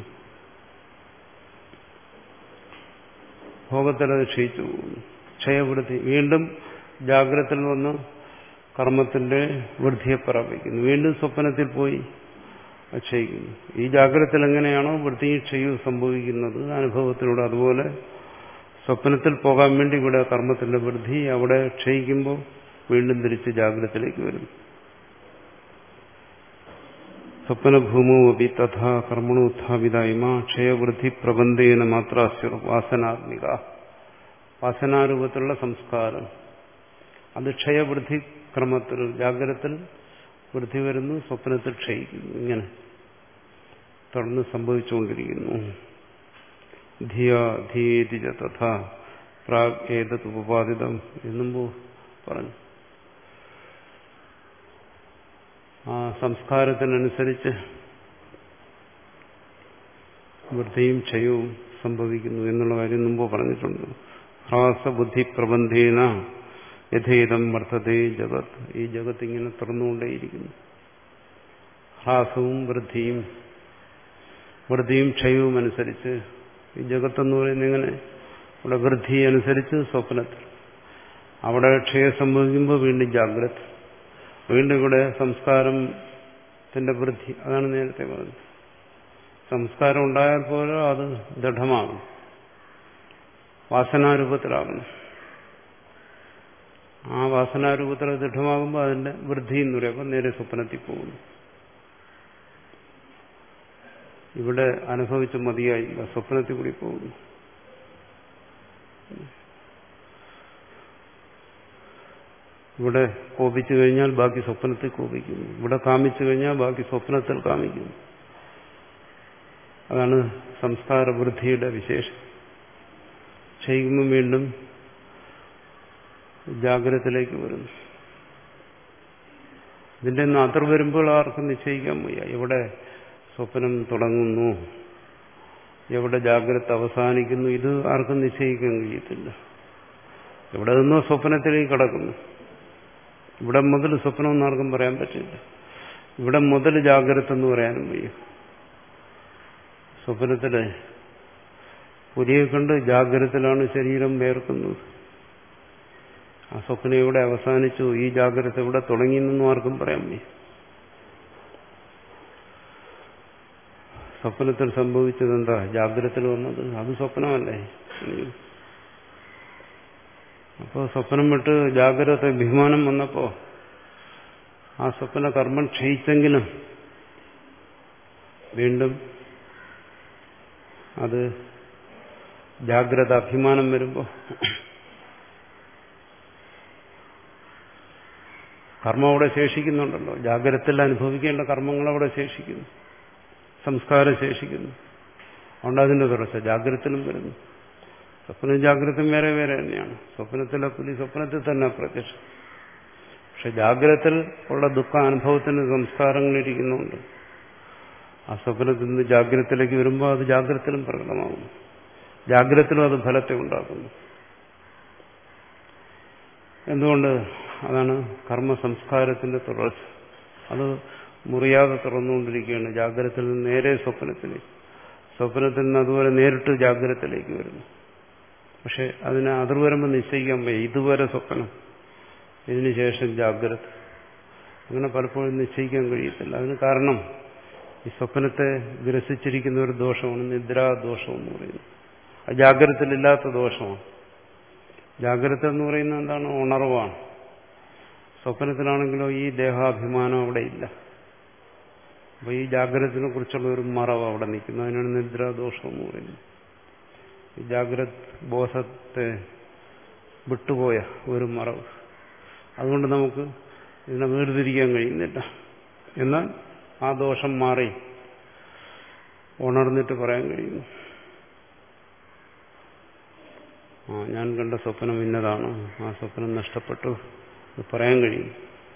ഭോഗത്തിലത് ക്ഷയിച്ചു പോകുന്നു. ക്ഷയവൃദ്ധി വീണ്ടും ജാഗ്രതയിൽ വന്ന് കർമ്മത്തിന്റെ വൃദ്ധിയെ പ്രാപിക്കുന്നു. വീണ്ടും സ്വപ്നത്തിൽ പോയി ക്ഷയിക്കുന്നു. ഈ ജാഗ്രതയിൽ എങ്ങനെയാണോ വൃദ്ധിയും ക്ഷയവും സംഭവിക്കുന്നത് അനുഭവത്തിലൂടെ, അതുപോലെ സ്വപ്നത്തിൽ പോകാൻ വേണ്ടി ഇവിടെ കർമ്മത്തിന്റെ വൃദ്ധി അവിടെ ക്ഷയിക്കുമ്പോൾ വീണ്ടും തിരിച്ച് ജാഗ്രതയിലേക്ക് വരുന്നു. സ്വപ്നഭൂമോപി തഥാ കർമ്മണോത്ഥാപിതായ്മ ക്ഷയവൃദ്ധി പ്രബന്ധേന മാത്രാസ്യ വാസനാത്മിക. വാസനാരൂപത്തിലുള്ള സംസ്കാരം അത് ക്ഷയവൃദ്ധി ക്രമത്തിൽ ജാഗ്രതത്തിൽ വൃദ്ധി വരുന്നു, സ്വപ്നത്തിൽ ക്ഷയിക്കുന്നു. ഇങ്ങനെ തുടർന്ന് സംഭവിച്ചുകൊണ്ടിരിക്കുന്നു. ധിയാ ധീയേതി ച തഥാ പ്രാഗ് ഏതത് ഉപപാദിതം എന്നും പറഞ്ഞു. ആ സംസ്കാരത്തിനനുസരിച്ച് വൃദ്ധിയും ക്ഷയവും സംഭവിക്കുന്നു എന്നുള്ള കാര്യം മുമ്പ് പറഞ്ഞിട്ടുണ്ട്. ഹ്രാസബുദ്ധി പ്രബന്ധേന യഥേതം വർത്തതേ ജഗത്. ഈ ജഗത്ത് ഇങ്ങനെ തുറന്നുകൊണ്ടേയിരിക്കുന്നു. ഹ്രാസവും വൃദ്ധിയും വൃദ്ധിയും ക്ഷയവും അനുസരിച്ച് ഈ ജഗത്തെന്ന് പറയുന്നത് ഇങ്ങനെ ഇവിടെ വൃദ്ധി അനുസരിച്ച് സ്വപ്നത്തിൽ, അവിടെ ക്ഷയം സംഭവിക്കുമ്പോൾ വീണ്ടും ജാഗ്രത, വീണ്ടും ഇവിടെ സംസ്കാരത്തിന്റെ വൃദ്ധി. അതാണ് നേരത്തെ പറഞ്ഞത്. സംസ്കാരം ഉണ്ടായാൽ പോലും അത് ദൃഢമാകും, വാസനാരൂപത്തിലാകുന്നു. ആ വാസനാരൂപത്തിൽ ദൃഢമാകുമ്പോൾ അതിന്റെ വൃദ്ധി എന്ന് പറയുമ്പോൾ നേരെ സ്വപ്നത്തിൽ പോകുന്നു. ഇവിടെ അനുഭവിച്ച മതിയായി സ്വപ്നത്തിൽ കൂടി പോകുന്നു. ഇവിടെ കോപിച്ചു കഴിഞ്ഞാൽ ബാക്കി സ്വപ്നത്തിൽ കോപിക്കുന്നു, ഇവിടെ കാമിച്ചു കഴിഞ്ഞാൽ ബാക്കി സ്വപ്നത്തിൽ കാമിക്കുന്നു. അതാണ് സംസ്കാര വൃദ്ധിയുടെ വിശേഷം. ചെയ്യുമ്പോൾ വീണ്ടും ജാഗ്രതത്തിലേക്ക് വരുന്നു. ഇതിൻ്റെ ഒന്നും അതിർ വരുമ്പോൾ ആർക്കും നിശ്ചയിക്കാൻ വയ്യ. എവിടെ സ്വപ്നം തുടങ്ങുന്നു, എവിടെ ജാഗ്രത അവസാനിക്കുന്നു, ഇത് ആർക്കും നിശ്ചയിക്കാൻ കഴിയത്തില്ല. എവിടെ നിന്നോ സ്വപ്നത്തിലേക്ക് കടക്കുന്നു. ഇവിടെ മുതൽ സ്വപ്നം എന്ന് ആർക്കും പറയാൻ പറ്റില്ല. ഇവിടെ മുതൽ ജാഗ്രത എന്ന് പറയാനും വയ്യ. സ്വപ്നത്തിലെ പുലിയെ കണ്ട് ജാഗ്രതയിലാണ് ശരീരം വേർക്കുന്നത്. ആ സ്വപ്നം എവിടെ അവസാനിച്ചു, ഈ ജാഗ്രത എവിടെ തുടങ്ങിയെന്നൊന്നും ആർക്കും പറയാൻ വയ്യ. സ്വപ്നത്തിൽ സംഭവിച്ചത് എന്താ? ജാഗ്രതയിൽ വന്നത് അത് സ്വപ്നമല്ലേ? അപ്പോൾ സ്വപ്നം വിട്ട് ജാഗ്രത അഭിമാനം വന്നപ്പോൾ ആ സ്വപ്ന കർമ്മം ക്ഷയിച്ചെങ്കിലും വീണ്ടും അത് ജാഗ്രത അഭിമാനം വരുമ്പോൾ കർമ്മം അവിടെ ശേഷിക്കുന്നുണ്ടല്ലോ. ജാഗ്രതയിൽ അനുഭവിക്കേണ്ട കർമ്മങ്ങൾ അവിടെ ശേഷിക്കുന്നു, സംസ്കാരം ശേഷിക്കുന്നു. അതുകൊണ്ട് അതിന്റെ തുടർച്ച ജാഗ്രതയിലും വരുന്നു. സ്വപ്നം ജാഗ്രതയും വേറെ വേറെ തന്നെയാണ്. സ്വപ്നത്തിലെ പുലി സ്വപ്നത്തിൽ തന്നെ പ്രത്യക്ഷം. പക്ഷെ ജാഗ്രതയിൽ ഉള്ള ദുഃഖ അനുഭവത്തിന് സംസ്കാരങ്ങളിരിക്കുന്നുണ്ട്. ആ സ്വപ്നത്തിൽ നിന്ന് ജാഗ്രതയിലേക്ക് വരുമ്പോൾ അത് ജാഗ്രതയിലും പ്രകടമാകുന്നു. ജാഗ്രതയിലും അത് ഫലത്തെ ഉണ്ടാക്കുന്നു. എന്തുകൊണ്ട്? അതാണ് കർമ്മ സംസ്കാരത്തിന്റെ തുടർച്ച. അത് മുറിയാതെ തുറന്നുകൊണ്ടിരിക്കുകയാണ്. ജാഗ്രതയിൽ നിന്ന് നേരെ സ്വപ്നത്തിലേക്ക്, സ്വപ്നത്തിൽ നിന്ന് അതുപോലെ നേരിട്ട് ജാഗ്രതയിലേക്ക് വരുന്നു. പക്ഷെ അതിനെ അതിർ വരുമ്പോൾ നിശ്ചയിക്കാൻ വയ്യ. ഇതുവരെ സ്വപ്നം, ഇതിനുശേഷം ജാഗ്രത, അങ്ങനെ പലപ്പോഴും നിശ്ചയിക്കാൻ കഴിയത്തില്ല. അതിന് കാരണം ഈ സ്വപ്നത്തെ ഗ്രസിച്ചിരിക്കുന്ന ഒരു ദോഷമാണ് നിദ്രാദോഷം എന്ന് പറയുന്നത്. അത് ജാഗ്രതയിലില്ലാത്ത ദോഷമാണ്. ജാഗ്രത എന്ന് പറയുന്നത് എന്താണ്? ഉണർവാണ്. സ്വപ്നത്തിലാണെങ്കിലോ ഈ ദേഹാഭിമാനം അവിടെ ഇല്ല. അപ്പൊ ഈ ജാഗ്രതത്തിനെ കുറിച്ചുള്ള ഒരു മറവ് അവിടെ നിൽക്കുന്നു. അതിനാണ് നിദ്രാദോഷം എന്ന് പറയുന്നത്. ഈ ജാഗ്രത ബോധത്തെ വിട്ടുപോയ ഒരു മറവ്. അതുകൊണ്ട് നമുക്ക് ഇതിനെ വേർതിരിക്കാൻ കഴിയുന്നില്ല. എന്നാൽ ആ ദോഷം മാറി ഉണർന്നിട്ട് പറയാൻ കഴിയുന്നു. ആ ഞാൻ കണ്ട സ്വപ്നം ഇന്നതാണ്, ആ സ്വപ്നം നഷ്ടപ്പെട്ടു, അത് പറയാൻ കഴിയും.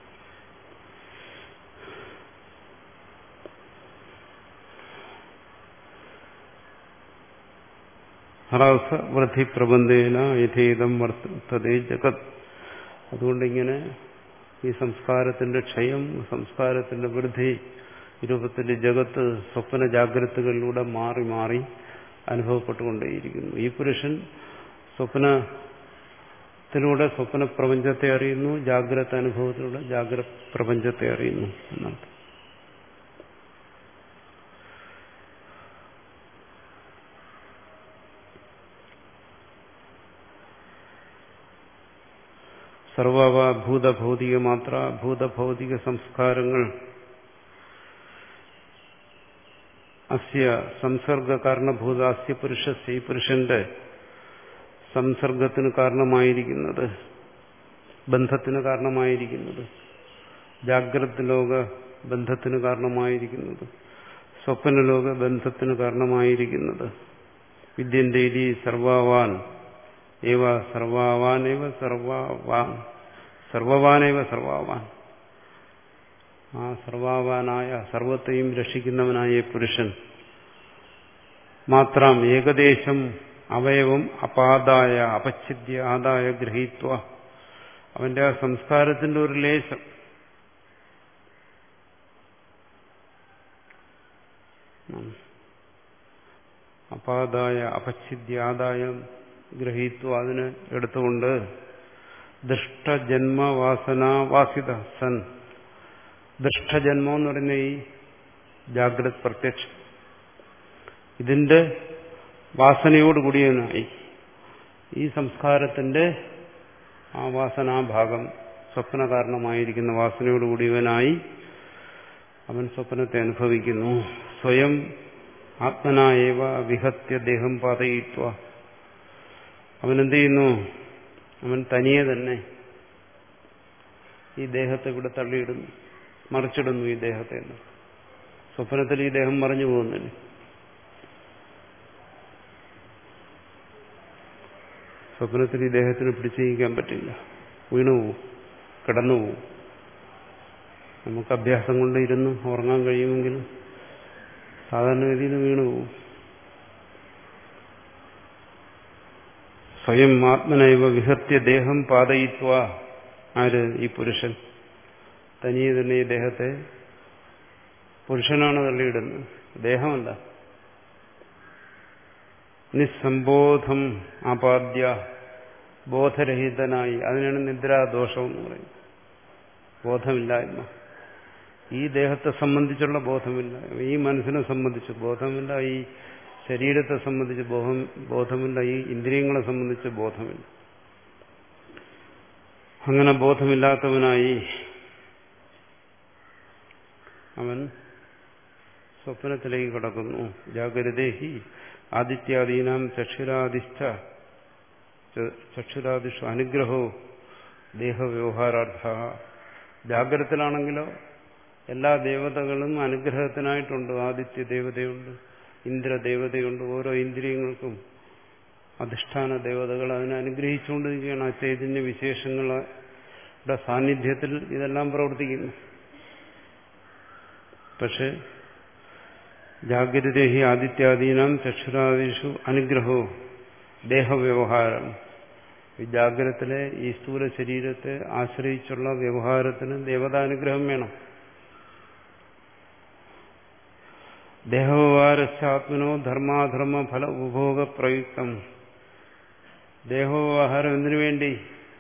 ഹ്രാസ വൃദ്ധി പ്രബന്ധേന യഥേദം വർത്തതേ ജഗത്. അതുകൊണ്ടിങ്ങനെ ഈ സംസ്കാരത്തിന്റെ ക്ഷയം, സംസ്കാരത്തിന്റെ വൃദ്ധി രൂപത്തിന്റെ ജഗത്ത് സ്വപ്ന ജാഗ്രതകളിലൂടെ മാറി മാറി അനുഭവപ്പെട്ടുകൊണ്ടേയിരിക്കുന്നു. ഈ പുരുഷൻ സ്വപ്നത്തിലൂടെ സ്വപ്ന പ്രപഞ്ചത്തെ അറിയുന്നു, ജാഗ്രത അനുഭവത്തിലൂടെ ജാഗ്രത പ്രപഞ്ചത്തെ അറിയുന്നു എന്നാണ്. സർവവ ഭൂതഭൗതിക മാത്ര ഭൂതഭൗതിക സംസ്കാരങ്ങൾ അസ്യ സംസർഗ കാരണഭൂത അസ്യ പുരുഷസ്യ, ഈ പുരുഷന്റെ സംസർഗത്തിന് കാരണമായിരിക്കുന്നത്, ബന്ധത്തിന് കാരണമായിരിക്കുന്നത്, ജാഗ്രത ലോക ബന്ധത്തിന് കാരണമായിരിക്കുന്നത്, സ്വപ്നലോക ബന്ധത്തിന് കാരണമായിരിക്കുന്നത്, വിദ്യന്റെ ഇതി സർവവാൻ ഏവ സർവവാനേവ സർവവാൻ സർവവാനേവ സർവവാൻ, ആ സർവവാനായ സർവത്തെയും രക്ഷിക്കുന്നവനായ പുരുഷൻ മാത്രം ഏകദേശം അവയവം അപാദായ അപച്ഛിദ്യ ആദായ ഗ്രഹീത്വ, അവന്റെ ആ സംസ്കാരത്തിന്റെ ഒരു ലേശം അപാദായ അപച്ഛിദ്യ ആദായം ഗ്രഹീത്വ, അതിന് എടുത്തുകൊണ്ട് ദൃഷ്ടജന്മവാസനാവാസിത സൻ, ദൃഷ്ടജന്മം എന്ന് പറയുന്ന ഈ ജാഗ്രത് പ്രത്യക്ഷം ഇതിന്റെ വാസനയോടുകൂടിയവനായി, ഈ സംസ്കാരത്തിന്റെ ആ വാസനാഭാഗം സ്വപ്ന കാരണമായിരിക്കുന്ന വാസനയോടുകൂടിയവനായി അവൻ സ്വപ്നത്തെ അനുഭവിക്കുന്നു. സ്വയം ആത്മനായേവ വിഹത്യ ദേഹം പാതയിത്വ, അവൻ എന്ത് ചെയ്യുന്നു? അവൻ തനിയെ തന്നെ ഈ ദേഹത്തെ ഇവിടെ തള്ളിയിടുന്നു, മറിച്ചിടുന്നു ഈ ദേഹത്തെ. സ്വപ്നത്തിൽ ഈ ദേഹം മറിഞ്ഞു പോകുന്നില്ല. സ്വപ്നത്തിൽ ഈ ദേഹത്തിന് പിടിച്ചിരിക്കാൻ പറ്റില്ല, വീണുപോകും, കിടന്നുപോകും. നമുക്ക് അഭ്യാസം കൊണ്ട് ഇരുന്ന് ഉറങ്ങാൻ കഴിയുമെങ്കിലും സാധാരണഗതിയിൽ വീണു പോകും. സ്വയം ആത്മനൈവ വിഹത്യ ദേഹം പാതയിത്വ. ആര്? ഈ പുരുഷൻ തനിയെ തന്നെ ഈ ദേഹത്തെ, പുരുഷനാണ് തള്ളിയിടുന്നത്, ദേഹമല്ല. നിസ്സംബോധം ആപാദ്യ, ബോധരഹിതനായി. അതിനാണ് നിദ്രാദോഷം എന്ന് പറയുന്നത്. ബോധമില്ലായ്മ. ഈ ദേഹത്തെ സംബന്ധിച്ചുള്ള ബോധമില്ല, ഈ മനസ്സിനെ സംബന്ധിച്ച് ബോധമില്ല, ഈ ശരീരത്തെ സംബന്ധിച്ച് ബോധം ബോധമില്ല, ഈ ഇന്ദ്രിയങ്ങളെ സംബന്ധിച്ച് ബോധമില്ല. അങ്ങനെ ബോധമില്ലാത്തവനായി അവൻ സ്വപ്നത്തിലേക്ക് കടക്കുന്നു. ജാഗ്രതേഹി ആദിത്യാദീനാം ചക്ഷുരാദിഷ്ഠ ചക്ഷുരാദിഷു അനുഗ്രഹോ ദേഹവ്യവഹാരാർത്ഥ. ജാഗ്രതത്തിലാണെങ്കിലോ എല്ലാ ദേവതകളും അനുഗ്രഹത്തിനായിട്ടുണ്ട്. ആദിത്യ ദേവതയുണ്ട്, ഇന്ദ്രദേവതയുണ്ട്. ഓരോ ഇന്ദ്രിയങ്ങൾക്കും അധിഷ്ഠാന ദേവതകൾ അതിനെ അനുഗ്രഹിച്ചുകൊണ്ടിരിക്കുകയാണ്. ആ ചൈതന്യ വിശേഷങ്ങളുടെ സാന്നിധ്യത്തിൽ ഇതെല്ലാം പ്രവർത്തിക്കുന്നു. പക്ഷെ ജാഗ്രതേഹി ആദിത്യാദീനാം ചക്ഷുരാദിഷു അനുഗ്രഹോ ദേഹവ്യവഹാരം. ഈ ജാഗ്രതത്തിലെ ഈ സ്ഥൂല ശരീരത്തെ ആശ്രയിച്ചുള്ള വ്യവഹാരത്തിന് ദേവതാനുഗ്രഹം വേണം. ദേഹവ്യവഹാരശ്ചാത്മനോ ധർമാധർമ്മ ഫല ഉപഭോഗ പ്രയുക്തം. ദേഹവ്യവഹാരം എന്തിനു വേണ്ടി?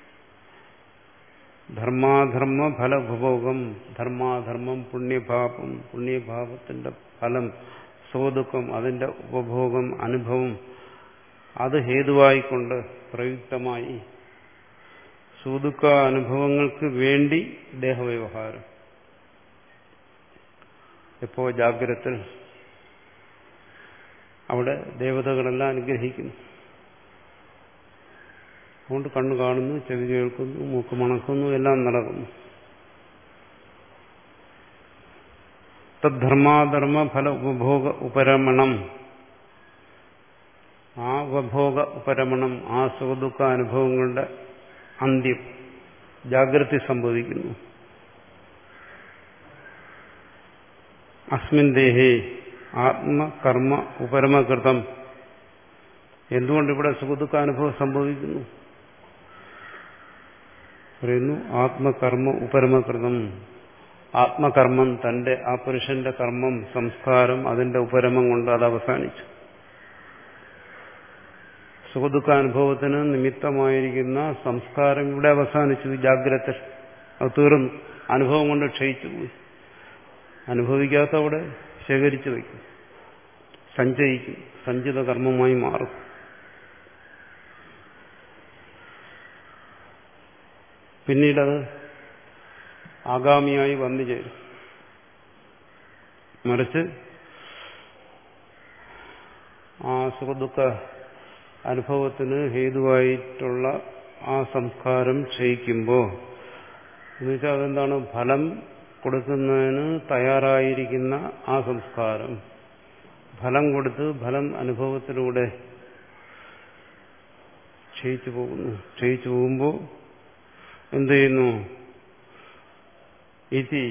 ധർമാധർമ്മ ഫല ഉപഭോഗം. ധർമാധർമ്മം, പുണ്യഭാവം, പുണ്യഭാവത്തിന്റെ ഫലം, സ്വദുഃഖം, അതിന്റെ ഉപഭോഗം, അനുഭവം, അത് ഹേതുവായിക്കൊണ്ട് പ്രയുക്തമായി സുദുഃഖ അനുഭവങ്ങൾക്ക് വേണ്ടി ദേഹവ്യവഹാരം. എപ്പോ? ജാഗ്രതത്തിൽ. അവിടെ ദേവതകളെല്ലാം അനുഗ്രഹിക്കുന്നു. അതുകൊണ്ട് കണ്ണു കാണുന്നു, ചെവി കേൾക്കുന്നു, മൂക്ക് മണക്കുന്നു, എല്ലാം നടക്കുന്നു. തദ്ധർമാധർമ്മ ഫല ഉപഭോഗ ഉപരമണം. ആ ഉപഭോഗ ഉപരമണം, ആ സുഖദുഃഖ അനുഭവങ്ങളുടെ അന്ത്യം ജാഗ്രത സംഭവിക്കുന്നു. അസ്മിൻ ദേഹേ ആത്മകർമ്മ ഉപരമകൃതം. എന്തുകൊണ്ടിവിടെ സുഖദുഃഖാനുഭവം സംഭവിക്കുന്നു? പറയുന്നു ആത്മകർമ്മ ഉപരമകൃതം. ആത്മകർമ്മം, തന്റെ ആ പുരുഷന്റെ കർമ്മം, സംസ്കാരം, അതിന്റെ ഉപരമം കൊണ്ട് അത് അവസാനിച്ചു. സുഖദുഃഖാനുഭവത്തിന് നിമിത്തമായിരിക്കുന്ന സംസ്കാരം ഇവിടെ അവസാനിച്ചു. ജാഗ്രത അത് തീർന്നു. അനുഭവം കൊണ്ട് ക്ഷയിച്ചു പോയി. അനുഭവിക്കാത്ത അവിടെ ശേഖരിച്ചു വയ്ക്കും, സഞ്ചയിക്കും, സഞ്ചിത കർമ്മമായി മാറും. പിന്നീടത് ആഗാമിയായി വന്നു ചേരും. മറിച്ച് ആ സുഖദുഃഖ അനുഭവത്തിന് ഹേതുവായിട്ടുള്ള ആ സംസ്കാരം ക്ഷയിക്കുമ്പോൾ, എന്നുവെച്ചാൽ അതെന്താണ്? ഫലം കൊടുക്കുന്നതിന് തയ്യാറായിരിക്കുന്ന ആ സംസ്കാരം ഫലം കൊടുത്ത് ഫലം അനുഭവത്തിലൂടെ ക്ഷയിച്ചു പോകുന്നു. ക്ഷയിച്ചു പോകുമ്പോൾ എന്ത് ചെയ്യുന്നു? ഇതി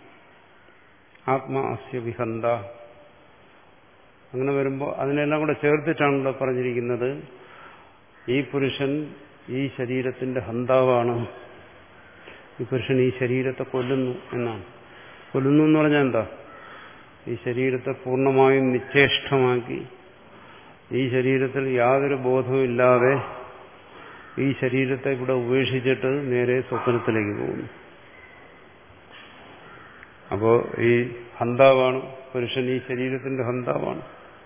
ആത്മാ അസ്യ വിഹന്ത. അങ്ങനെ വരുമ്പോൾ അതിനെല്ലാം കൂടെ ചേർത്തിട്ടാണല്ലോ പറഞ്ഞിരിക്കുന്നത്, ഈ പുരുഷൻ ഈ ശരീരത്തിന്റെ ഹന്താവാണ്. ഈ പുരുഷൻ ഈ ശരീരത്തെ കൊല്ലുന്നു എന്നാണ്. കൊല്ലുന്നു എന്ന് പറഞ്ഞാൽ എന്താ? ഈ ശരീരത്തെ പൂർണ്ണമായും നിശ്ചേഷ്ടമാക്കി, ഈ ശരീരത്തിൽ യാതൊരു ബോധവും ഇല്ലാതെ ഈ ശരീരത്തെ ഇവിടെ ഉപേക്ഷിച്ചിട്ട് നേരെ സ്വപ്നത്തിലേക്ക് പോകുന്നു. അപ്പോ ഈ ഹന്താവാണ് പുരുഷൻ, ഈ ശരീരത്തിന്റെ ഹന്താവാണ്.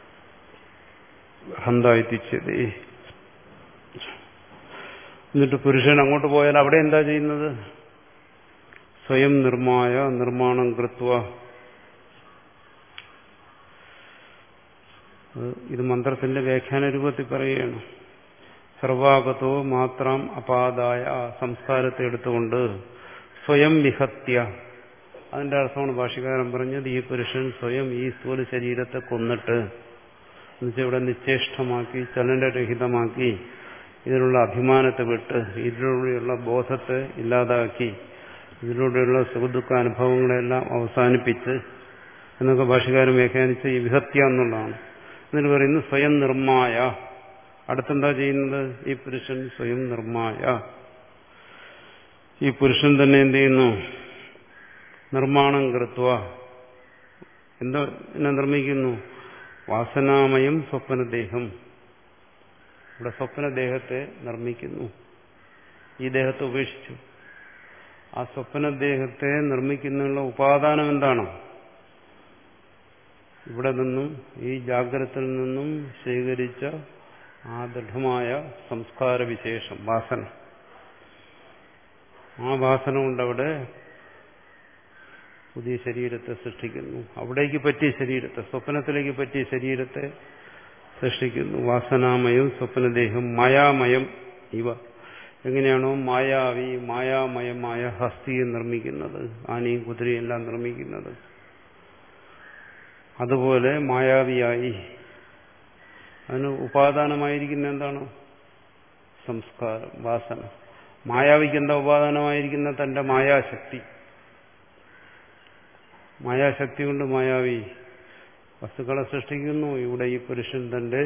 ഹന്തായിത്തിച്ചത്. എന്നിട്ട് പുരുഷൻ അങ്ങോട്ട് പോയാൽ അവിടെ എന്താ ചെയ്യുന്നത്? സ്വയം നിർമ്മായ നിർമ്മാണം കൃത്വ. ഇത് മന്ത്രത്തിന്റെ വ്യാഖ്യാന രൂപത്തിൽ പറയുകയാണ്. സർവാഗതോ മാത്രം അപാദായ, സംസ്കാരത്തെ എടുത്തുകൊണ്ട് സ്വയം വിഹത്യ. അതിന്റെ അർത്ഥമാണ് ഭാഷ്യകാരൻ പറഞ്ഞത്, ഈ പുരുഷൻ സ്വയം ഈ സ്ഥൂല ശരീരത്തെ കൊന്നിട്ട്, എന്നുവെച്ചാൽ ഇവിടെ നിശ്ചേഷ്ടമാക്കി, ചലനരഹിതമാക്കി, ഇതിനുള്ള അഭിമാനത്തെ വിട്ട്, ഇതിലുള്ള ബോധത്തെ ഇല്ലാതാക്കി, ഇതിലൂടെയുള്ള സുഖദുഃഖ അനുഭവങ്ങളെല്ലാം അവസാനിപ്പിച്ച് എന്നൊക്കെ ഭാഷകാരൻ വ്യാഖ്യാനിച്ച ഈ വിഹത്യ എന്നുള്ളതാണ്. എന്നിട്ട് പറയുന്നു സ്വയം നിർമ്മായ. അടുത്തെന്താ ചെയ്യുന്നത്? ഈ പുരുഷൻ സ്വയം നിർമ്മായ. ഈ പുരുഷൻ തന്നെ എന്ത് ചെയ്യുന്നു? നിർമ്മാണം കൃത്വ. എന്താ എന്നെ നിർമ്മിക്കുന്നു? വാസനാമയം സ്വപ്നദേഹം. ഇവിടെ സ്വപ്നദേഹത്തെ നിർമ്മിക്കുന്നു. ഈ ദേഹത്തെ ഉപേക്ഷിച്ചു. ആ സ്വപ്നദേഹത്തെ നിർമ്മിക്കുന്നതിനുള്ള ഉപാദാനം എന്താണ്? ഇവിടെ നിന്നും ഈ ജാഗ്രതയിൽ നിന്നും സ്വീകരിച്ച ആ ദൃഢമായ സംസ്കാര വിശേഷം, വാസന. ആ വാസന കൊണ്ടവിടെ പുതിയ ശരീരത്തെ സൃഷ്ടിക്കുന്നു. അവിടേക്ക് പറ്റിയ ശരീരത്തെ, സ്വപ്നത്തിലേക്ക് പറ്റിയ ശരീരത്തെ സൃഷ്ടിക്കുന്നു. വാസനാമയം സ്വപ്നദേഹം മായാമയം ഇവ. എങ്ങനെയാണോ മായാവി മായാമയമായ ഹസ്തിയെ നിർമ്മിക്കുന്നത്, ആനയും കുതിരയും എല്ലാം നിർമ്മിക്കുന്നത്, അതുപോലെ മായാവിയായി അതിന് ഉപാദാനമായിരിക്കുന്ന എന്താണ്? സംസ്കാരം, വാസന. മായാവിക്ക് എന്താ ഉപാദാനമായിരിക്കുന്ന? തന്റെ മായാശക്തി. മായാശക്തി കൊണ്ട് മായാവി വസ്തുക്കളെ സൃഷ്ടിക്കുന്നു. ഇവിടെ ഈ പുരുഷൻ തന്റെ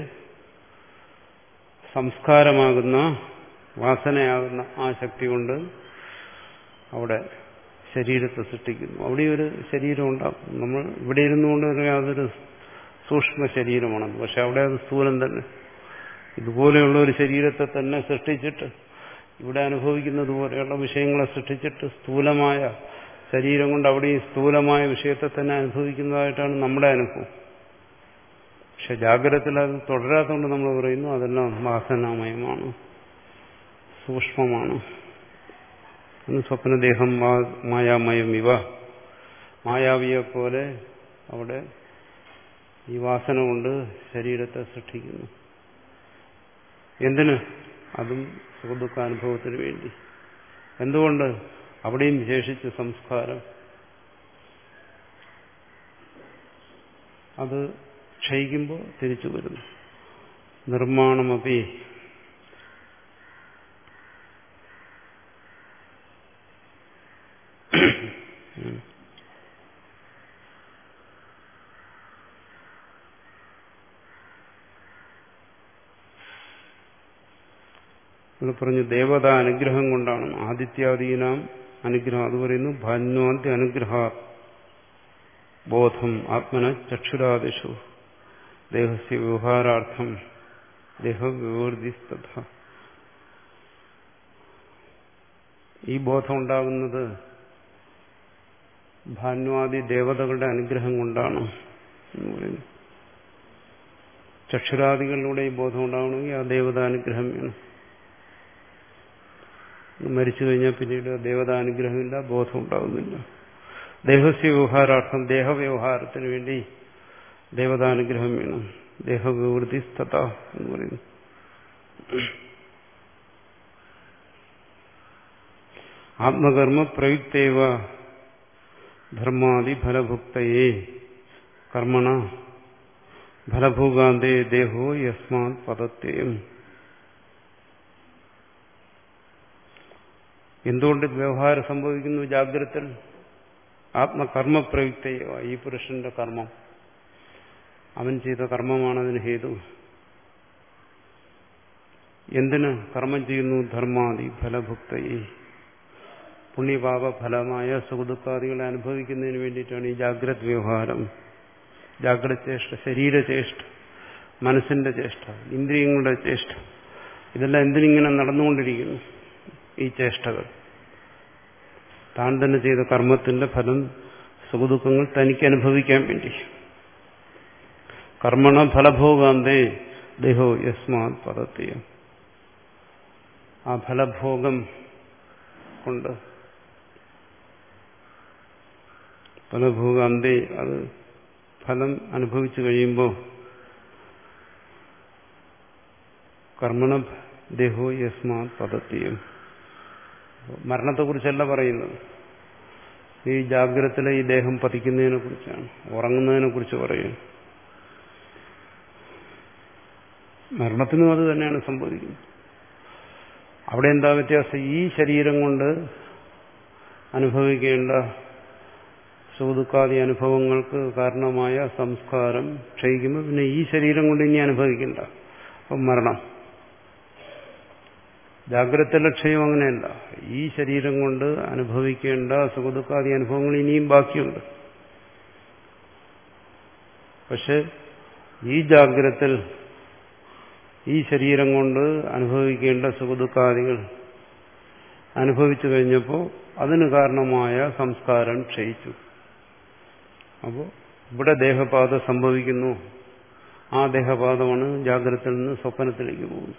സംസ്കാരമാകുന്ന, വാസനയാകുന്ന ആ ശക്തി കൊണ്ട് അവിടെ ശരീരത്തെ സൃഷ്ടിക്കുന്നു. അവിടെ ഒരു ശരീരം ഉണ്ടാകും. നമ്മൾ ഇവിടെ ഇരുന്നുകൊണ്ട് അതൊരു സൂക്ഷ്മ ശരീരമാണ്, പക്ഷെ അവിടെ അത് സ്ഥൂലം തന്നെ. ഇതുപോലെയുള്ള ഒരു ശരീരത്തെ തന്നെ സൃഷ്ടിച്ചിട്ട് ഇവിടെ അനുഭവിക്കുന്നത് പോലെയുള്ള വിഷയങ്ങളെ സൃഷ്ടിച്ചിട്ട് സ്ഥൂലമായ ശരീരം കൊണ്ട് അവിടെ ഈ സ്ഥൂലമായ വിഷയത്തെ തന്നെ അനുഭവിക്കുന്നതായിട്ടാണ് നമ്മുടെ അനുഭവം. പക്ഷെ ജാഗ്രതത്തിൽ അത് തുടരാത്തതുകൊണ്ട് നമ്മൾ പറയുന്നു അതെല്ലാം വാസനാമയമാണ്, സൂക്ഷ്മമാണ്. സ്വപ്നദേഹം മായാമയം ഇവ. മായാവിയെ പോലെ അവിടെ ഈ വാസന കൊണ്ട് ശരീരത്തെ സൃഷ്ടിക്കുന്നു. എന്തിന്? അതും സുഖദുഃഖാനുഭവത്തിന് വേണ്ടി. എന്തുകൊണ്ട്? അവിടെയും വിശേഷിച്ച് സംസ്കാരം. അത് ക്ഷയിക്കുമ്പോൾ തിരിച്ചു വരുന്നു. നിർമ്മാണമപി പറഞ്ഞു ദേവതാ അനുഗ്രഹം കൊണ്ടാണ്. ആദിത്യാദീനാം അനുഗ്രഹം. അത് പറയുന്നു ഭാന്വാന്തി അനുഗ്രഹ ബോധം ആത്മന ചക്ഷുരാദിഷു ദേഹസ്യ വ്യവഹാരാർത്ഥം ദേഹവിവൃതിസ്തഥ. ഈ ബോധം ഉണ്ടാകുന്നത് ഭാന്വാദി ദേവതകളുടെ അനുഗ്രഹം കൊണ്ടാണ് എന്ന് പറയുന്നു. ചക്ഷുരാദികളിലൂടെ ഈ ബോധം ഉണ്ടാകണമെങ്കിൽ ആ ദേവതാനുഗ്രഹം വേണം. മരിച്ചു കഴിഞ്ഞാൽ പിന്നീട് ദേവതാനുഗ്രഹമില്ല, ബോധം ഉണ്ടാകുന്നില്ല. ദേഹസ്യ വ്യവഹാരാർത്ഥം, ദേഹവ്യവഹാരത്തിന് വേണ്ടി ദേവതാനുഗ്രഹം വേണം. ദേഹവിവൃതി സ്ഥത എന്ന് പറയുന്നു. ആത്മകർമ്മ പ്രയുക്തേവ ധർമാദി ഫലഭുക്തയേ കർമ്മണ ഫലഭൂകാന്തേ ദേഹോ യസ്മാത് പദത്തെയും. എന്തുകൊണ്ട് വ്യവഹാരം സംഭവിക്കുന്നു ജാഗ്രതത്തിൽ? ആത്മകർമ്മപ്രയുക്തയോ, ഈ പുരുഷന്റെ കർമ്മം, അവൻ ചെയ്ത കർമ്മമാണ് അതിന് ഹേതു. എന്തിന് കർമ്മം ചെയ്യുന്നു? ധർമാദി ഫലഭുക്തയെ, പുണ്യപാപ ഫലമായ സുഖദുഃഖാദികളെ അനുഭവിക്കുന്നതിന് വേണ്ടിയിട്ടാണ് ഈ ജാഗ്രത് വ്യവഹാരം. ജാഗ്രത ചേഷ്ട, ശരീരചേഷ്ട, മനസ്സിന്റെ ചേഷ്ട, ഇന്ദ്രിയങ്ങളുടെ ചേഷ്ട, ഇതെല്ലാം എന്തിനിങ്ങനെ നടന്നുകൊണ്ടിരിക്കുന്നു? ഈ ചേഷ്ടകൾ താൻ തന്നെ ചെയ്ത കർമ്മത്തിന്റെ ഫലം, സുഖദുഃഖങ്ങൾ തനിക്ക് അനുഭവിക്കാൻ വേണ്ടി. കർമ്മണ ഫലഭോഗാന്തേ ദേഹോ യസ്മാത് പദത്തെയും. ആ ഫലഭോഗം കൊണ്ട്, ഫലഭോഗാന്തേ, അത് ഫലം അനുഭവിച്ചു കഴിയുമ്പോൾ കർമ്മണ ദേഹോ യസ്മാത് പദത്തെയും. മരണത്തെക്കുറിച്ചല്ല പറയുന്നത്, ഈ ജാഗ്രതത്തിലെ ഈ ദേഹം പതിക്കുന്നതിനെ കുറിച്ചാണ്, ഉറങ്ങുന്നതിനെ കുറിച്ച് പറയുന്നു. മരണത്തിനും അത് തന്നെയാണ് സംഭവിക്കുന്നത്. അവിടെ എന്താ വ്യത്യാസം? ഈ ശരീരം കൊണ്ട് അനുഭവിക്കേണ്ട സുഖദുഃഖാദി അനുഭവങ്ങൾക്ക് കാരണമായ സംസ്കാരം ക്ഷയിക്കുമ്പോൾ പിന്നെ ഈ ശരീരം കൊണ്ട് ഇനി അനുഭവിക്കണ്ട. അപ്പം മരണം. ജാഗ്രത ലക്ഷ്യം അങ്ങനെയല്ല. ഈ ശരീരം കൊണ്ട് അനുഭവിക്കേണ്ട സുഖദുഃഖാദി അനുഭവങ്ങൾ ഇനിയും ബാക്കിയുണ്ട്. പക്ഷെ ഈ ജാഗ്രതയിൽ ഈ ശരീരം കൊണ്ട് അനുഭവിക്കേണ്ട സുഖദുഃഖാദികൾ അനുഭവിച്ചു കഴിഞ്ഞപ്പോൾ അതിന് കാരണമായ സംസ്കാരം ക്ഷയിച്ചു. അപ്പോൾ ഇവിടെ ദേഹപാത സംഭവിക്കുന്നു. ആ ദേഹപാതമാണ് ജാഗ്രതയിൽ നിന്ന് സ്വപ്നത്തിലേക്ക് പോകുന്നത്.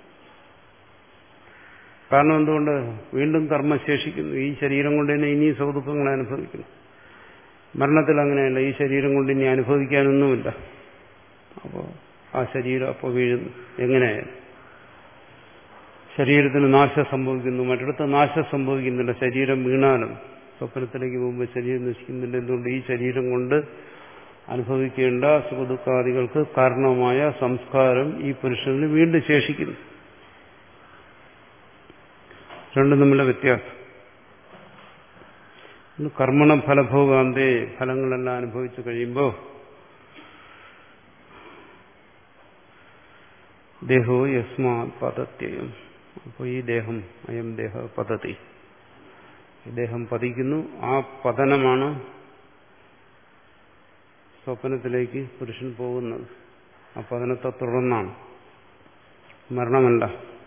കാരണം എന്തുകൊണ്ട്? വീണ്ടും കർമ്മം ശേഷിക്കുന്നു. ഈ ശരീരം കൊണ്ട് തന്നെ ഇനി സുഖദുഃഖങ്ങൾ അനുഭവിക്കുന്നു. മരണത്തിൽ അങ്ങനെയല്ല. ഈ ശരീരം കൊണ്ട് ഇനി അനുഭവിക്കാനൊന്നുമില്ല. അപ്പോൾ ആ ശരീരം അപ്പോൾ വീഴുന്നു. എങ്ങനെയായാലും ശരീരത്തിന് നാശം സംഭവിക്കുന്നു. മറ്റിടത്ത് നാശം സംഭവിക്കുന്നില്ല. ശരീരം വീണാലും സ്വപ്നത്തിലേക്ക് പോകുമ്പോൾ ശരീരം നശിക്കുന്നില്ല. എന്തുകൊണ്ട്? ഈ ശരീരം കൊണ്ട് അനുഭവിക്കേണ്ട സുഖദുഃഖാദികൾക്ക് കാരണമായ സംസ്കാരം ഈ പുരുഷന് വീണ്ടും ശേഷിക്കുന്നു. രണ്ടും തമ്മിലെ വ്യത്യാസം. കർമ്മണ ഫലഭോഗാന്തേ, ഫലങ്ങളെല്ലാം അനുഭവിച്ചു കഴിയുമ്പോൾ ദേഹോ യസ്മാത് പതത്യയം. അപ്പോൾ ഈ ദേഹം, അയം ദേഹ പതതി, ഈ ദേഹം പതിക്കുന്നു. ആ പതനമാണ് സ്വപ്നത്തിലേക്ക് പുരുഷൻ പോകുന്നത്. ആ പതനത്തെ തുടർന്നാണ്, മരണമല്ല.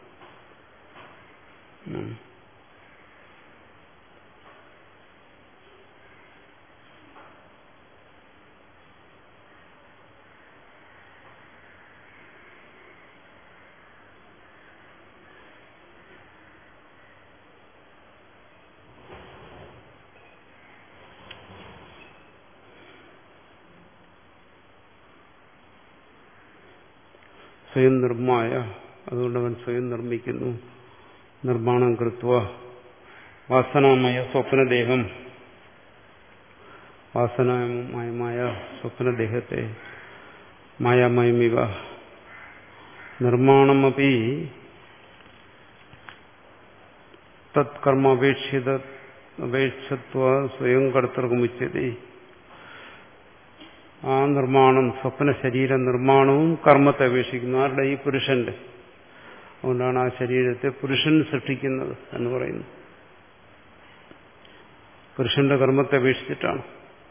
സ്വയം നിർമ്മായ, അതുകൊണ്ട് അവൻ സ്വയം നിർമ്മിക്കുന്നു. നിർമ്മാണം കൃത്വ വാസനാമയ സ്വപ്നദേഹം, വാസനാമയമായ സ്വപ്നദേഹത്തെ മായാമയമിവ നിർമ്മാണമപി തത്കർമ്മപേക്ഷിത അപേക്ഷത്വ സ്വയം കർത്തൃകമുച്യത്തെ. ആ നിർമ്മാണം, സ്വപ്ന ശരീര നിർമ്മാണവും കർമ്മത്തെ അപേക്ഷിക്കുന്നു. ആരുടെ? ഈ പുരുഷന്റെ. അതുകൊണ്ടാണ് ആ ശരീരത്തെ പുരുഷൻ സൃഷ്ടിക്കുന്നത് എന്ന് പറയുന്നു. പുരുഷന്റെ കർമ്മത്തെ അപേക്ഷിച്ചിട്ടാണ്.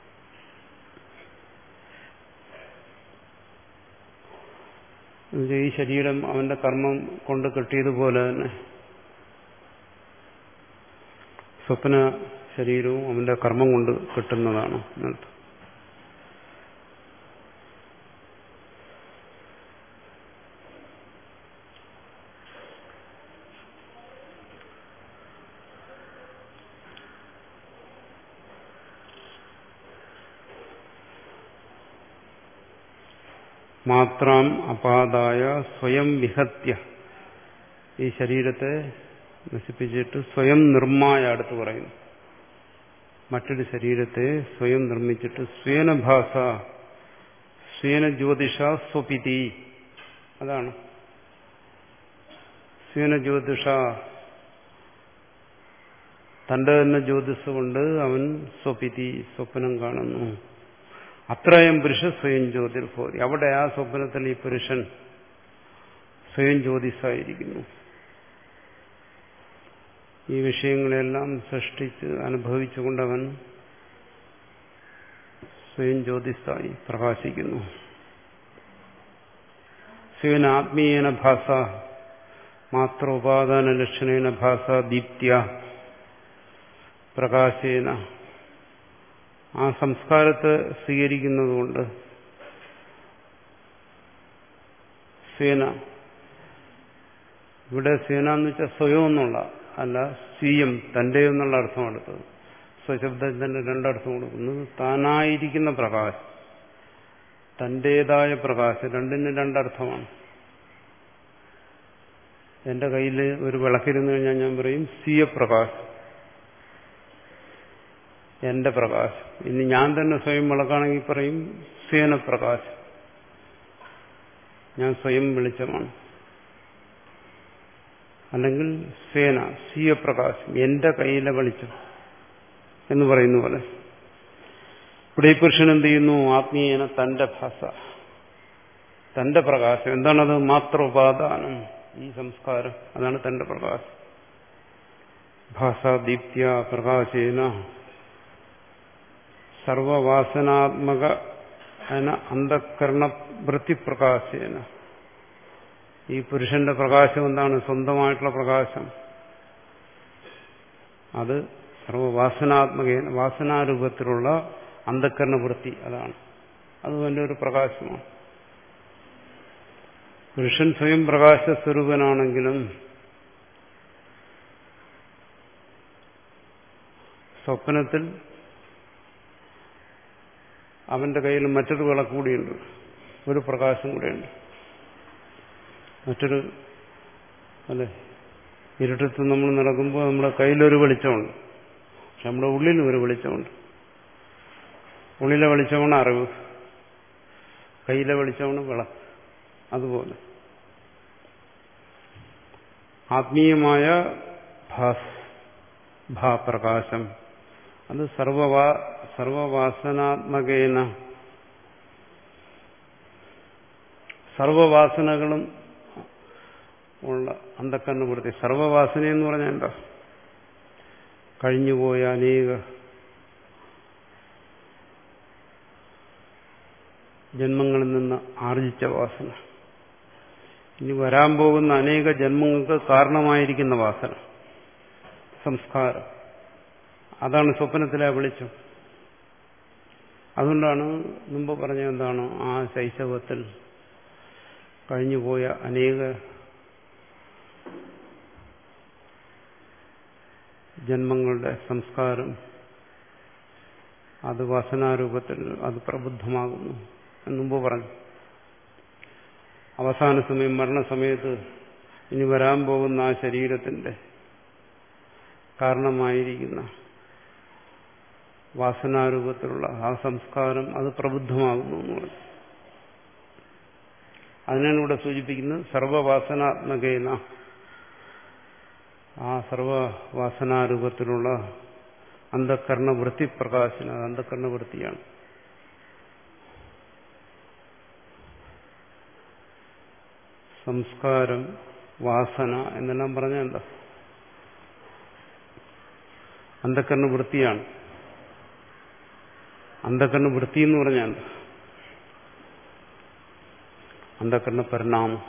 ഈ ശരീരം അവന്റെ കർമ്മം കൊണ്ട് കിട്ടിയതുപോലെ തന്നെ സ്വപ്ന ശരീരവും അവന്റെ കർമ്മം കൊണ്ട് കിട്ടുന്നതാണ് എന്നർത്ഥം. മാത്രം അപാദായ സ്വയം വിഹത്യ, ഈ ശരീരത്തെ നശിപ്പിച്ചിട്ട് സ്വയം നിർമ്മായ, അടുത്ത് പറയുന്നു, മറ്റൊരു ശരീരത്തെ സ്വയം നിർമ്മിച്ചിട്ട് സ്വേന ഭാസ സ്വേന ജ്യോതിഷ സ്വപിതി. അതാണ് സ്വേന ജ്യോതിഷ, തന്റെ തന്നെ ജ്യോതിസ് കൊണ്ട് അവൻ സ്വപിതി സ്വപ്നം കാണുന്നു. അത്രയും പുരുഷ സ്വയം ജ്യോതിർഭവതി. അവിടെ ആ സ്വപ്നത്തിൽ ഈ പുരുഷൻ സ്വയം ജ്യോതിസായിരിക്കുന്നു. ഈ വിഷയങ്ങളെല്ലാം സൃഷ്ടിച്ച് അനുഭവിച്ചുകൊണ്ടവൻ സ്വയം ജ്യോതിസായി പ്രകാശിക്കുന്നു. സ്വയം ആത്മീയന ഭാസ മാത്രോപാദാന ലക്ഷണേന ഭാസ ദീപ്ത്യ പ്രകാശേന. ആ സംസ്കാരത്തെ സ്വീകരിക്കുന്നതുകൊണ്ട് സേന, ഇവിടെ സേന എന്ന് വെച്ചാൽ സ്വയം എന്നുള്ള അല്ല, സ്വീയം തന്റെ എന്നുള്ള അർത്ഥം എടുത്തത്. സ്വശബ്ദത്തിന്റെ രണ്ടർത്ഥം കൊടുക്കുന്നത്. താനായിരിക്കുന്ന പ്രകാശം, തന്റേതായ പ്രകാശം, രണ്ടിന് രണ്ടർത്ഥമാണ്. എന്റെ കയ്യിൽ ഒരു വിളക്കിരുന്നു കഴിഞ്ഞാൽ ഞാൻ പറയും സ്വീയ പ്രകാശം, എന്റെ പ്രകാശം. ഇനി ഞാൻ തന്നെ സ്വയം വിളക്കാണെങ്കിൽ പറയും സ്വേന പ്രകാശം, ഞാൻ സ്വയം വെളിച്ചമാണ്. അല്ലെങ്കിൽ സ്വേന സ്വീയ പ്രകാശം, എന്റെ കയ്യിലെ വെളിച്ചം. എന്ന് പറയുന്ന പോലെ ഇവിടെ ഈ പുരുഷൻ എന്ത് ചെയ്യുന്നു? ആത്മീയന തന്റെ ഭാഷ, തന്റെ പ്രകാശം. എന്താണത്? മാത്രോപാദാനം, ഈ സംസ്കാരം, അതാണ് തന്റെ പ്രകാശം. ഭാഷാദീപ്യ പ്രകാശേന സർവവാസനാത്മക അന്ധഃകരണ വൃത്തിപ്രകാശേന. ഈ പുരുഷന്റെ പ്രകാശം എന്താണ്? സ്വന്തമായിട്ടുള്ള പ്രകാശം. അത് സർവവാസനാത്മക വാസനാരൂപത്തിലുള്ള അന്ധഃകരണ വൃത്തി, അതാണ്. അത് വലിയൊരു പ്രകാശമാണ്. പുരുഷൻ സ്വയം പ്രകാശസ്വരൂപനാണെങ്കിലും സ്വപ്നത്തിൽ അവന്റെ കയ്യിൽ മറ്റൊരു വിളക്ക് കൂടിയുണ്ട്, ഒരു പ്രകാശം കൂടെയുണ്ട്. മറ്റൊരു അല്ലെ, ഇരുട്ടത്ത് നമ്മൾ നടക്കുമ്പോൾ നമ്മുടെ കയ്യിലൊരു വെളിച്ചമുണ്ട്, പക്ഷെ നമ്മുടെ ഉള്ളിലും ഒരു വെളിച്ചമുണ്ട്. ഉള്ളിലെ വെളിച്ചമാണ് അറിവ്, കയ്യിലെ വെളിച്ചമാണ് വിളക്ക്. അതുപോലെ ആത്മീയമായ ഭാസ് ഭാപ്രകാശം അത് സർവവാ സർവവാസനാത്മകേന, സർവവാസനകളും ഉള്ള അന്ധഃകരണവൃത്തി. സർവവാസന എന്ന് പറഞ്ഞാൽ എന്താ? കഴിഞ്ഞുപോയ അനേക ജന്മങ്ങളിൽ നിന്ന് ആർജിച്ച വാസന, ഇനി വരാൻ പോകുന്ന അനേക ജന്മങ്ങൾക്ക് കാരണമായിരിക്കുന്ന വാസന, സംസ്കാരം, അതാണ് സ്വപ്നത്തിലെ വെളിച്ചം. അതുകൊണ്ടാണ് മുമ്പ് പറഞ്ഞ എന്താണ്, ആ ശൈശവത്തിൽ കഴിഞ്ഞുപോയ അനേക ജന്മങ്ങളുടെ സംസ്കാരം അത് വാസനാരൂപത്തിൽ അത് പ്രബുദ്ധമാകുന്നു എന്നുമ്പ് പറഞ്ഞു. അവസാന സമയം, മരണസമയത്ത് ഇനി വരാൻ പോകുന്ന ആ ശരീരത്തിന്റെ കാരണമായിരിക്കുന്ന വാസനാരൂപത്തിലുള്ള ആ സംസ്കാരം അത് പ്രബുദ്ധമാകുന്നു എന്ന് പറഞ്ഞു. അതിനാണ് ഇവിടെ സൂചിപ്പിക്കുന്നത് സർവവാസനാത്മകേന. ആ സർവവാസനാരൂപത്തിലുള്ള അന്ധഃകരണ വൃത്തി പ്രകാശന, അന്ധഃകരണ വൃത്തിയാണ്. സംസ്കാരം, വാസന എന്നെല്ലാം പറഞ്ഞാൽ എന്താ? അന്ധഃകരണ വൃത്തിയാണ്. അന്ധഃകരണ വൃത്തി എന്ന് പറഞ്ഞാൽ എന്താ? അന്ധഃകരണ പരിണാമം.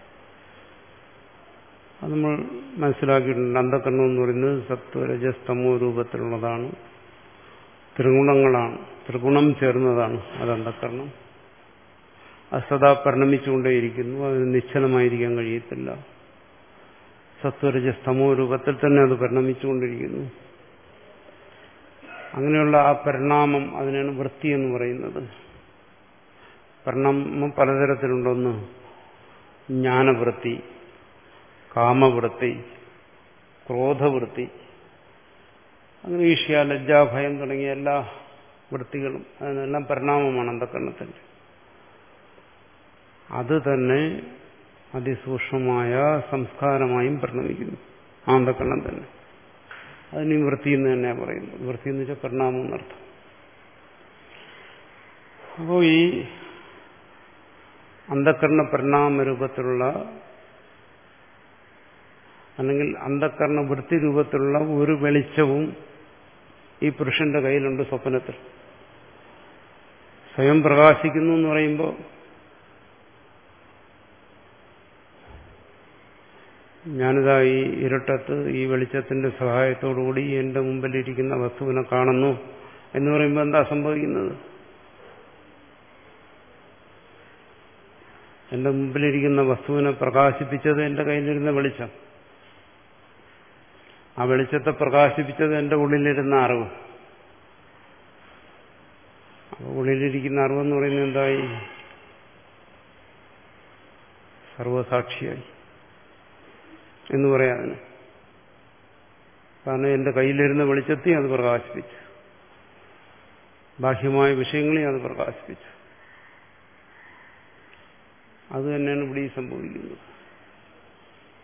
അത് നമ്മൾ മനസ്സിലാക്കിയിട്ടുണ്ട്. അന്ധഃകരണം എന്ന് പറയുന്നത് സത്വ രജസ് തമോ രൂപത്തിലുള്ളതാണ്, ത്രിഗുണങ്ങളാണ്, ത്രിഗുണം ചേർന്നതാണ് അത് അന്ധഃകരണം. അത് സദാ പരിണമിച്ചുകൊണ്ടേയിരിക്കുന്നു, അതിന് നിശ്ചലമായിരിക്കാൻ കഴിയത്തില്ല. സത്വരജസ് തമോ രൂപത്തിൽ തന്നെ അത് പരിണമിച്ചുകൊണ്ടിരിക്കുന്നു. അങ്ങനെയുള്ള ആ പരിണാമം, അതിനാണ് വൃത്തി എന്ന് പറയുന്നത്. പരിണാമം പലതരത്തിലുണ്ടൊന്ന് ജ്ഞാനവൃത്തി, കാമവൃത്തി, ക്രോധവൃത്തി, അങ്ങനെ ഈഷ്യ, ലജ്ജ, ഭയം തുടങ്ങിയ എല്ലാ വൃത്തികളും അതിനെല്ലാം പരിണാമമാണ് അന്ധഃകരണത്തിന്റെ. അത് തന്നെ അതിസൂക്ഷ്മമായ സംസ്കാരമായും പരിണമിക്കുന്നു ആ അന്ധഃകരണം തന്നെ. അതിന് വൃത്തി എന്ന് തന്നെയാണ് പറയുന്നത്. വൃത്തി എന്ന് വെച്ചാൽ പരിണാമം എന്നർത്ഥം. അപ്പോൾ ഈ അന്ധഃകരണ പരിണാമ രൂപത്തിലുള്ള അല്ലെങ്കിൽ അന്ധഃകരണ വൃത്തി രൂപത്തിലുള്ള ഒരു വെളിച്ചവും ഈ പുരുഷന്റെ കയ്യിലുണ്ട് സ്വപ്നത്തിൽ. സ്വയം പ്രകാശിക്കുന്നു എന്ന് പറയുമ്പോൾ ഞാനിതാ ഈ ഇരുട്ടത്ത് ഈ വെളിച്ചത്തിന്റെ സഹായത്തോടുകൂടി എന്റെ മുമ്പിലിരിക്കുന്ന വസ്തുവിനെ കാണുന്നു എന്ന് പറയുമ്പോൾ എന്താ സംഭവിക്കുന്നത്? എന്റെ മുമ്പിലിരിക്കുന്ന വസ്തുവിനെ പ്രകാശിപ്പിച്ചത് എന്റെ കയ്യിലിരുന്ന വെളിച്ചം. ആ വെളിച്ചത്തെ പ്രകാശിപ്പിച്ചത് എന്റെ ഉള്ളിലിരുന്ന അറിവ്. ഉള്ളിലിരിക്കുന്ന അറിവെന്ന് പറയുന്നത് എന്തായി? സർവസാക്ഷിയായി എന്ന് പറയാതിന്. കാരണം എന്റെ കയ്യിലിരുന്ന വെളിച്ചത്തെ അത് പ്രകാശിപ്പിച്ചു, ബാഹ്യമായ വിഷയങ്ങളെ അത് പ്രകാശിപ്പിച്ചു. അത് തന്നെയാണ് ഇവിടെ സംഭവിക്കുന്നത്.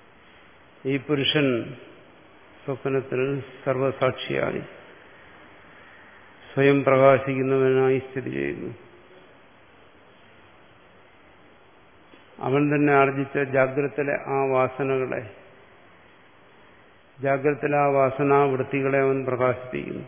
ഈ പുരുഷൻ സ്വപ്നത്തിൽ സർവസാക്ഷിയായി സ്വയം പ്രകാശിക്കുന്നവനായി സ്ഥിതി ചെയ്യുന്നു. അവൻ തന്നെ ആർജിച്ച ജാഗ്രതത്തിലെ ആ വാസനകളെ, ജാഗ്രതത്തിലെ ആ വാസനാവൃത്തികളെ അവൻ പ്രകാശിപ്പിക്കുന്നു.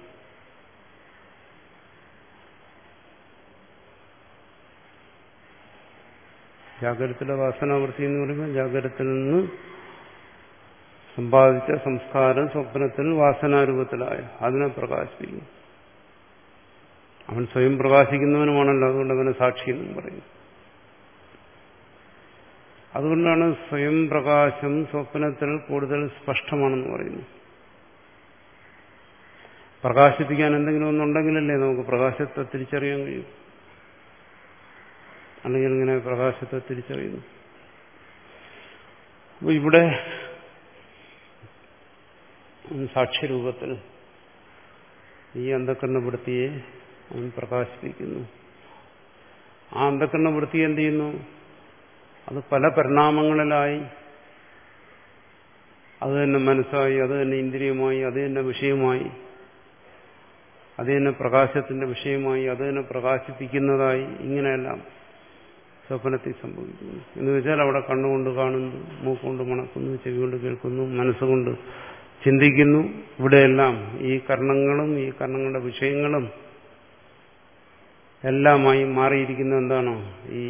ജാഗ്രതത്തിലെ വാസനാവൃത്തി എന്ന് പറയുമ്പോൾ ജാഗ്രതത്തിൽ നിന്ന് സമ്പാദിച്ച സംസ്കാരം സ്വപ്നത്തിൽ വാസനാരൂപത്തിലായ അതിനെ പ്രകാശിപ്പിക്കുന്നു. അവൻ സ്വയം പ്രകാശിക്കുന്നവനുമാണല്ലോ, അതുകൊണ്ട് അവനെ സാക്ഷി എന്നും പറയുന്നു. അതുകൊണ്ടാണ് സ്വയം പ്രകാശം സ്വപ്നത്തിൽ കൂടുതൽ സ്പഷ്ടമാണെന്ന് പറയുന്നത്. പ്രകാശിപ്പിക്കാൻ എന്തെങ്കിലും ഒന്നുണ്ടെങ്കിലല്ലേ നമുക്ക് പ്രകാശത്തെ തിരിച്ചറിയാൻ കഴിയും. അല്ലെങ്കിൽ ഇങ്ങനെ പ്രകാശത്തെ തിരിച്ചറിയുന്നു. അപ്പോൾ ഇവിടെ സാക്ഷ്യരൂപത്തിൽ ഈ അന്ധകരണവൃത്തിയെ അവൻ പ്രകാശിപ്പിക്കുന്നു. ആ അന്ധകരണവൃത്തി എന്ത് ചെയ്യുന്നു? അത് പല പരിണാമങ്ങളിലായി, അത് തന്നെ മനസ്സായി, അത് തന്നെ ഇന്ദ്രിയമായി, അത് തന്നെ വിഷയമായി, അത് തന്നെ പ്രകാശത്തിന്റെ വിഷയമായി, അത് തന്നെ പ്രകാശിപ്പിക്കുന്നതായി, ഇങ്ങനെയെല്ലാം സ്വപ്നത്തിൽ സംഭവിക്കുന്നു. എന്ന് വെച്ചാൽ അവിടെ കണ്ണുകൊണ്ട് കാണുന്നു, മൂക്കുകൊണ്ട് മണക്കുന്നു, ചെവി കൊണ്ട് കേൾക്കുന്നു, മനസ്സുകൊണ്ട് ചിന്തിക്കുന്നു. ഇവിടെയെല്ലാം ഈ കർണങ്ങളും ഈ കർണങ്ങളുടെ വിഷയങ്ങളും എല്ലാമായി മാറിയിരിക്കുന്ന എന്താണോ? ഈ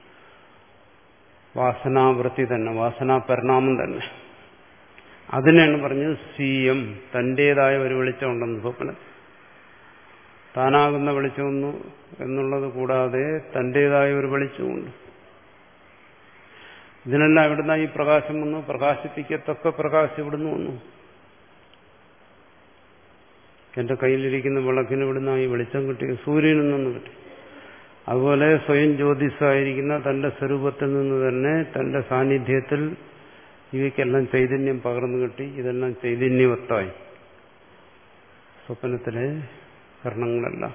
വാസനാവൃത്തി തന്നെ, വാസനാ പരിണാമം തന്നെ. അതിനാണ് പറഞ്ഞത് സ്വീയം, തന്റേതായ ഒരു വെളിച്ചമുണ്ടെന്ന് സ്വപ്നത്തിൽ. താനാകുന്ന വെളിച്ചമൊന്നു എന്നുള്ളത് കൂടാതെ തന്റേതായ ഒരു വെളിച്ചമുണ്ട്. ഇതിനെല്ലാം എവിടുന്ന ഈ പ്രകാശം വന്നു? പ്രകാശിപ്പിക്കത്തക്ക പ്രകാശം ഇവിടുന്ന് വന്നു. എന്റെ കയ്യിലിരിക്കുന്ന വിളക്കിന് ഇവിടുന്ന് ഈ വെളിച്ചം കിട്ടി, സൂര്യനിൽ നിന്ന് കിട്ടി. അതുപോലെ സ്വയം ജ്യോതിസായിരിക്കുന്ന തന്റെ സ്വരൂപത്തിൽ നിന്ന് തന്നെ തന്റെ സാന്നിധ്യത്തിൽ ഇവയ്ക്കെല്ലാം ചൈതന്യം പകർന്നു കിട്ടി. ഇതെല്ലാം ചൈതന്യവത്തായി സ്വപ്നത്തിലെ കർണങ്ങളെല്ലാം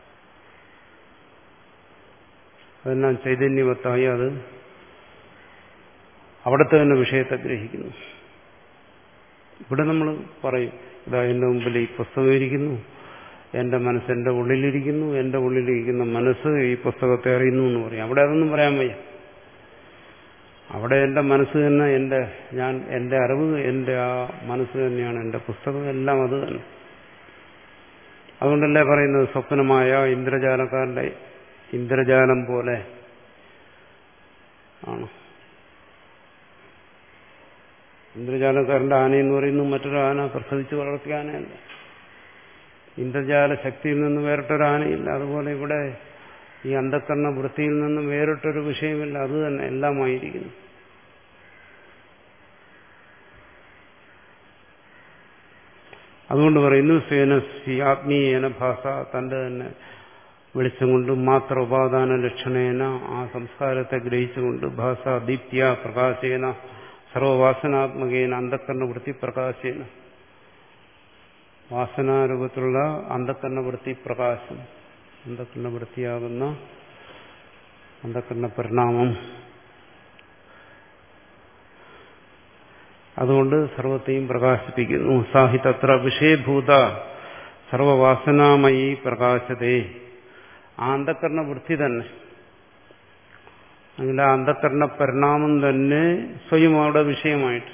അതെല്ലാം ചൈതന്യവത്തായി അത് അവിടുത്തെ തന്നെ വിഷയത്തെ ഗ്രഹിക്കുന്നു. ഇവിടെ നമ്മൾ പറയും, ഇതാ എന്റെ മുമ്പിൽ ഈ പുസ്തകം ഇരിക്കുന്നു, എന്റെ മനസ്സ് എന്റെ ഉള്ളിലിരിക്കുന്നു, എന്റെ ഉള്ളിലിരിക്കുന്ന മനസ്സ് ഈ പുസ്തകത്തെ അറിയുന്നു എന്ന് പറയും. അവിടെ അതൊന്നും പറയാൻ വയ്യ. അവിടെ എന്റെ മനസ്സ് തന്നെ, എന്റെ ഞാൻ എന്റെ അറിവ്, എന്റെ ആ മനസ്സ് തന്നെയാണ് എന്റെ പുസ്തകം, എല്ലാം അത് തന്നെ. അതുകൊണ്ടല്ലേ പറയുന്നത് സ്വപ്നമായ ഇന്ദ്രജാലക്കാരന്റെ ഇന്ദ്രജാലം പോലെ ആണ്. ഇന്ദ്രജാലക്കാരന്റെ ആനയെന്ന് പറയുന്നത് മറ്റൊരു ആന പ്രസവിച്ച് വളർത്തിയ ആനയല്ല. ഇന്ദ്രജാല ശക്തിയിൽ നിന്ന് വേറിട്ടൊരു ആനയില്ല. അതുപോലെ ഇവിടെ ഈ അന്ധകരണ വൃത്തിയിൽ നിന്നും വേറിട്ടൊരു വിഷയമില്ല. അത് തന്നെ എല്ലാമായിരിക്കുന്നു. അതുകൊണ്ട് പറയുന്നു സ്വേന ആത്മീയേന ഭാഷ, തന്റെ തന്നെ വെളിച്ചം കൊണ്ട് മാത്ര ഉപാദാന ലക്ഷണേന ആ സംസ്കാരത്തെ ഗ്രഹിച്ചുകൊണ്ട് ഭാഷ ദീപ്തിയ പ്രകാശേന സർവവാസനാത്മകേന അന്ധകരണ വൃത്തി പ്രകാശേന, വാസനാരൂപത്തിലുള്ള അന്ധകരണ വൃത്തി പ്രകാശം, അന്ധകരണ വൃത്തിയാകുന്ന അന്ധകരണ പരിണാമം, അതുകൊണ്ട് സർവത്തെയും പ്രകാശിപ്പിക്കുന്നു. സാഹി തത്ര വിഷയഭൂത സർവവാസനാമയി പ്രകാശതേ, ആ അന്ധകരണ വൃത്തി തന്നെ, അല്ലെങ്കിൽ ആ അന്ധകരണ പരിണാമം തന്നെ സ്വയം അവിടെ വിഷയമായിട്ട്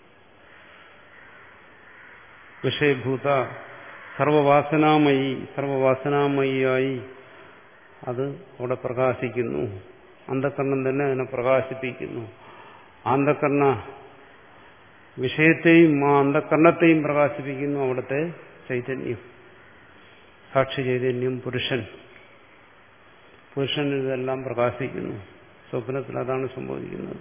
വിഷയഭൂത സർവവാസനാമയി, സർവവാസനാമയിയായി അത് അവിടെ പ്രകാശിക്കുന്നു. അന്ധകരണം തന്നെ അതിനെ പ്രകാശിപ്പിക്കുന്നു. അന്ധകരണ വിഷയത്തെയും ആ അന്ധകരണത്തെയും പ്രകാശിപ്പിക്കുന്നു അവിടുത്തെ ചൈതന്യം, സാക്ഷി ചൈതന്യം, പുരുഷൻ. പുരുഷൻ ഇതെല്ലാം പ്രകാശിക്കുന്നു. സ്വപ്നത്തിൽ അതാണ് സംഭവിക്കുന്നത്.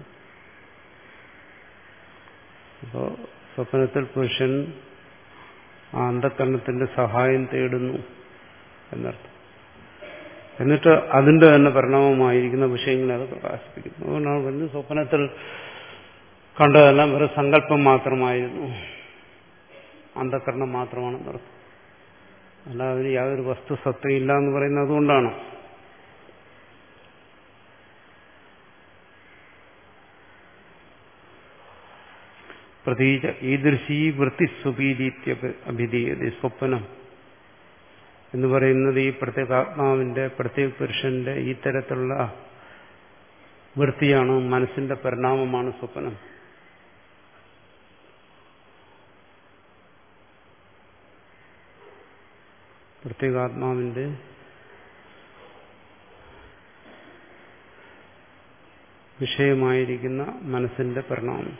അപ്പോൾ സ്വപ്നത്തിൽ പുരുഷൻ ആ അന്ധകരണത്തിന്റെ സഹായം തേടുന്നു എന്നർത്ഥം. എന്നിട്ട് അതിന്റെ തന്നെ പരിണാമമായിരിക്കുന്ന വിഷയങ്ങളെ അത് പ്രകാശിപ്പിക്കുന്നു. അതുകൊണ്ടാണ് പറയുന്നത് സ്വപ്നത്തിൽ കണ്ടതെല്ലാം വെറും സങ്കല്പം മാത്രമായിരുന്നു, അന്ധകരണം മാത്രമാണെന്നർത്ഥം. അല്ലാതെ അതിന് യാതൊരു വസ്തുസത്തയില്ല എന്ന് പറയുന്നത് അതുകൊണ്ടാണ്. പ്രതീച ഈദൃശീ വൃത്തി സുപീരീത്യ അഭിധീയത, സ്വപ്നം എന്ന് പറയുന്നത് ഈ പ്രത്യേകാത്മാവിന്റെ പ്രത്യേക പുരുഷന്റെ ഈ തരത്തിലുള്ള വൃത്തിയാണ്, മനസ്സിന്റെ പരിണാമമാണ് സ്വപ്നം. പ്രത്യേകാത്മാവിന്റെ വിഷയമായിരിക്കുന്ന മനസ്സിന്റെ പരിണാമം.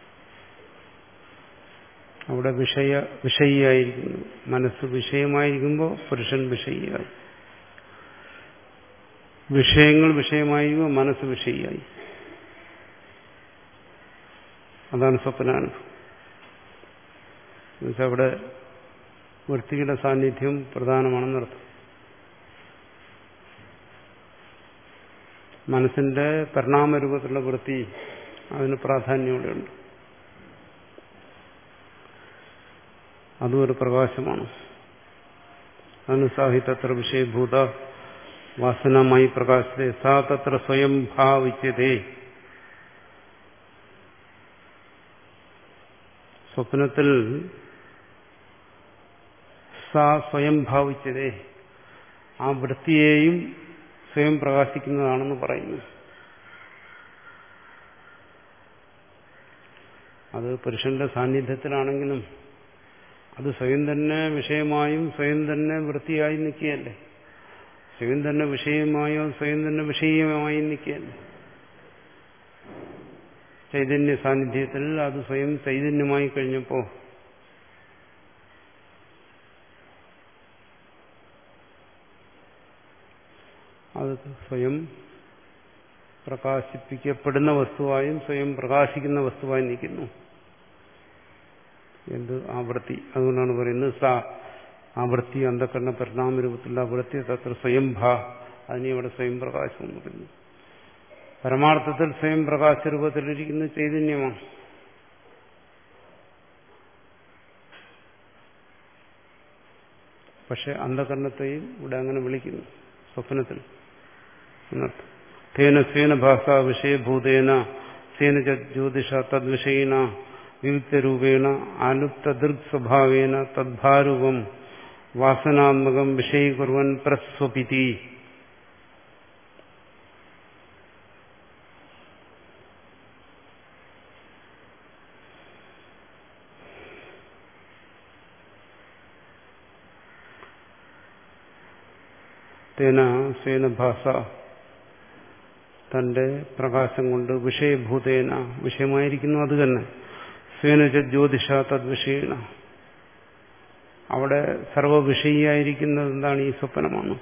അവിടെ വിഷയ വിഷയിയായിരിക്കുന്നു. മനസ്സ് വിഷയമായിരിക്കുമ്പോൾ പുരുഷൻ വിഷയിയായി. വിഷയങ്ങൾ വിഷയമായിരിക്കുമ്പോൾ മനസ്സ് വിഷയിയായി. അതാണ് സ്വപ്നാനുഭവം. എന്നുവെച്ചാൽ അവിടെ വൃത്തിയുടെ സാന്നിധ്യം പ്രധാനമാണെന്നർത്ഥം. മനസ്സിന്റെ പരിണാമരൂപത്തിലുള്ള വൃത്തി അതിന് പ്രാധാന്യം ഇവിടെയുണ്ട്. അതും ഒരു പ്രകാശമാണ്. അതിന് സാഹിത്യത്ര വിഷയഭൂത വാസനമായി പ്രകാശത്തെ സാ തത്ര സ്വയം ഭാവിച്ചതേ. സ്വപ്നത്തിൽ സാ സ്വയം ഭാവിച്ചതേ, ആ വൃത്തിയെയും സ്വയം പ്രകാശിക്കുന്നതാണെന്ന് പറയുന്നു. അത് പുരുഷന്റെ സാന്നിധ്യത്തിലാണെങ്കിലും അത് സ്വയം തന്നെ വിഷയമായും സ്വയം തന്നെ വൃത്തിയായി നിൽക്കുകയല്ലേ. സ്വയം തന്നെ വിഷയമായോ സ്വയം തന്നെ വിഷയമായി നിൽക്കുകയല്ലേ. ചൈതന്യ സാന്നിധ്യത്തിൽ അത് സ്വയം ചൈതന്യമായി കഴിഞ്ഞപ്പോൾ അത് സ്വയം പ്രകാശിപ്പിക്കപ്പെടുന്ന വസ്തുവായും സ്വയം പ്രകാശിക്കുന്ന വസ്തുവായി നിൽക്കുന്നു. എന്ത് ആവൃത്തി. അതുകൊണ്ടാണ് പറയുന്നത് സാ ആവൃത്തി അന്ധകരണ പരിണാമ രൂപത്തിലുള്ള ആവൃത്തി തത്ര സ്വയം ഭാ. അതിനെ ഇവിടെ സ്വയം പ്രകാശം എന്ന് പറയുന്നു. പരമാർത്ഥത്തിൽ സ്വയം പ്രകാശ രൂപത്തിലിരിക്കുന്ന ചൈതന്യമാണ്. പക്ഷെ അന്ധകരണത്തെയും ഇവിടെ അങ്ങനെ വിളിക്കുന്നു സ്വപ്നത്തിൽ എന്നർത്ഥം. തേന സ്വേന ഭാഷ വിഷയഭൂതേന സേന ജ്യോതിഷ തദ്വിഷയേന വിവിക്തരൂപേണ ആലുപ്ത ദൃക് സ്വഭാവേന തദ്ഭാരൂപം വാസനാത്മകം വിഷയീകുർവൻ പ്രസ്വപിതി. തേന സ്വേന ഭാഷ തന്റെ പ്രകാശം കൊണ്ട് വിഷയഭൂതേന വിഷയമായിരിക്കുന്നു. അത് തന്നെ സ്വേന ജ്യോതിഷ തദ്വിഷയേണ അവിടെ സർവവിഷയിയായിരിക്കുന്നത് എന്താണ്? ഈ സ്വപ്നമാണ്.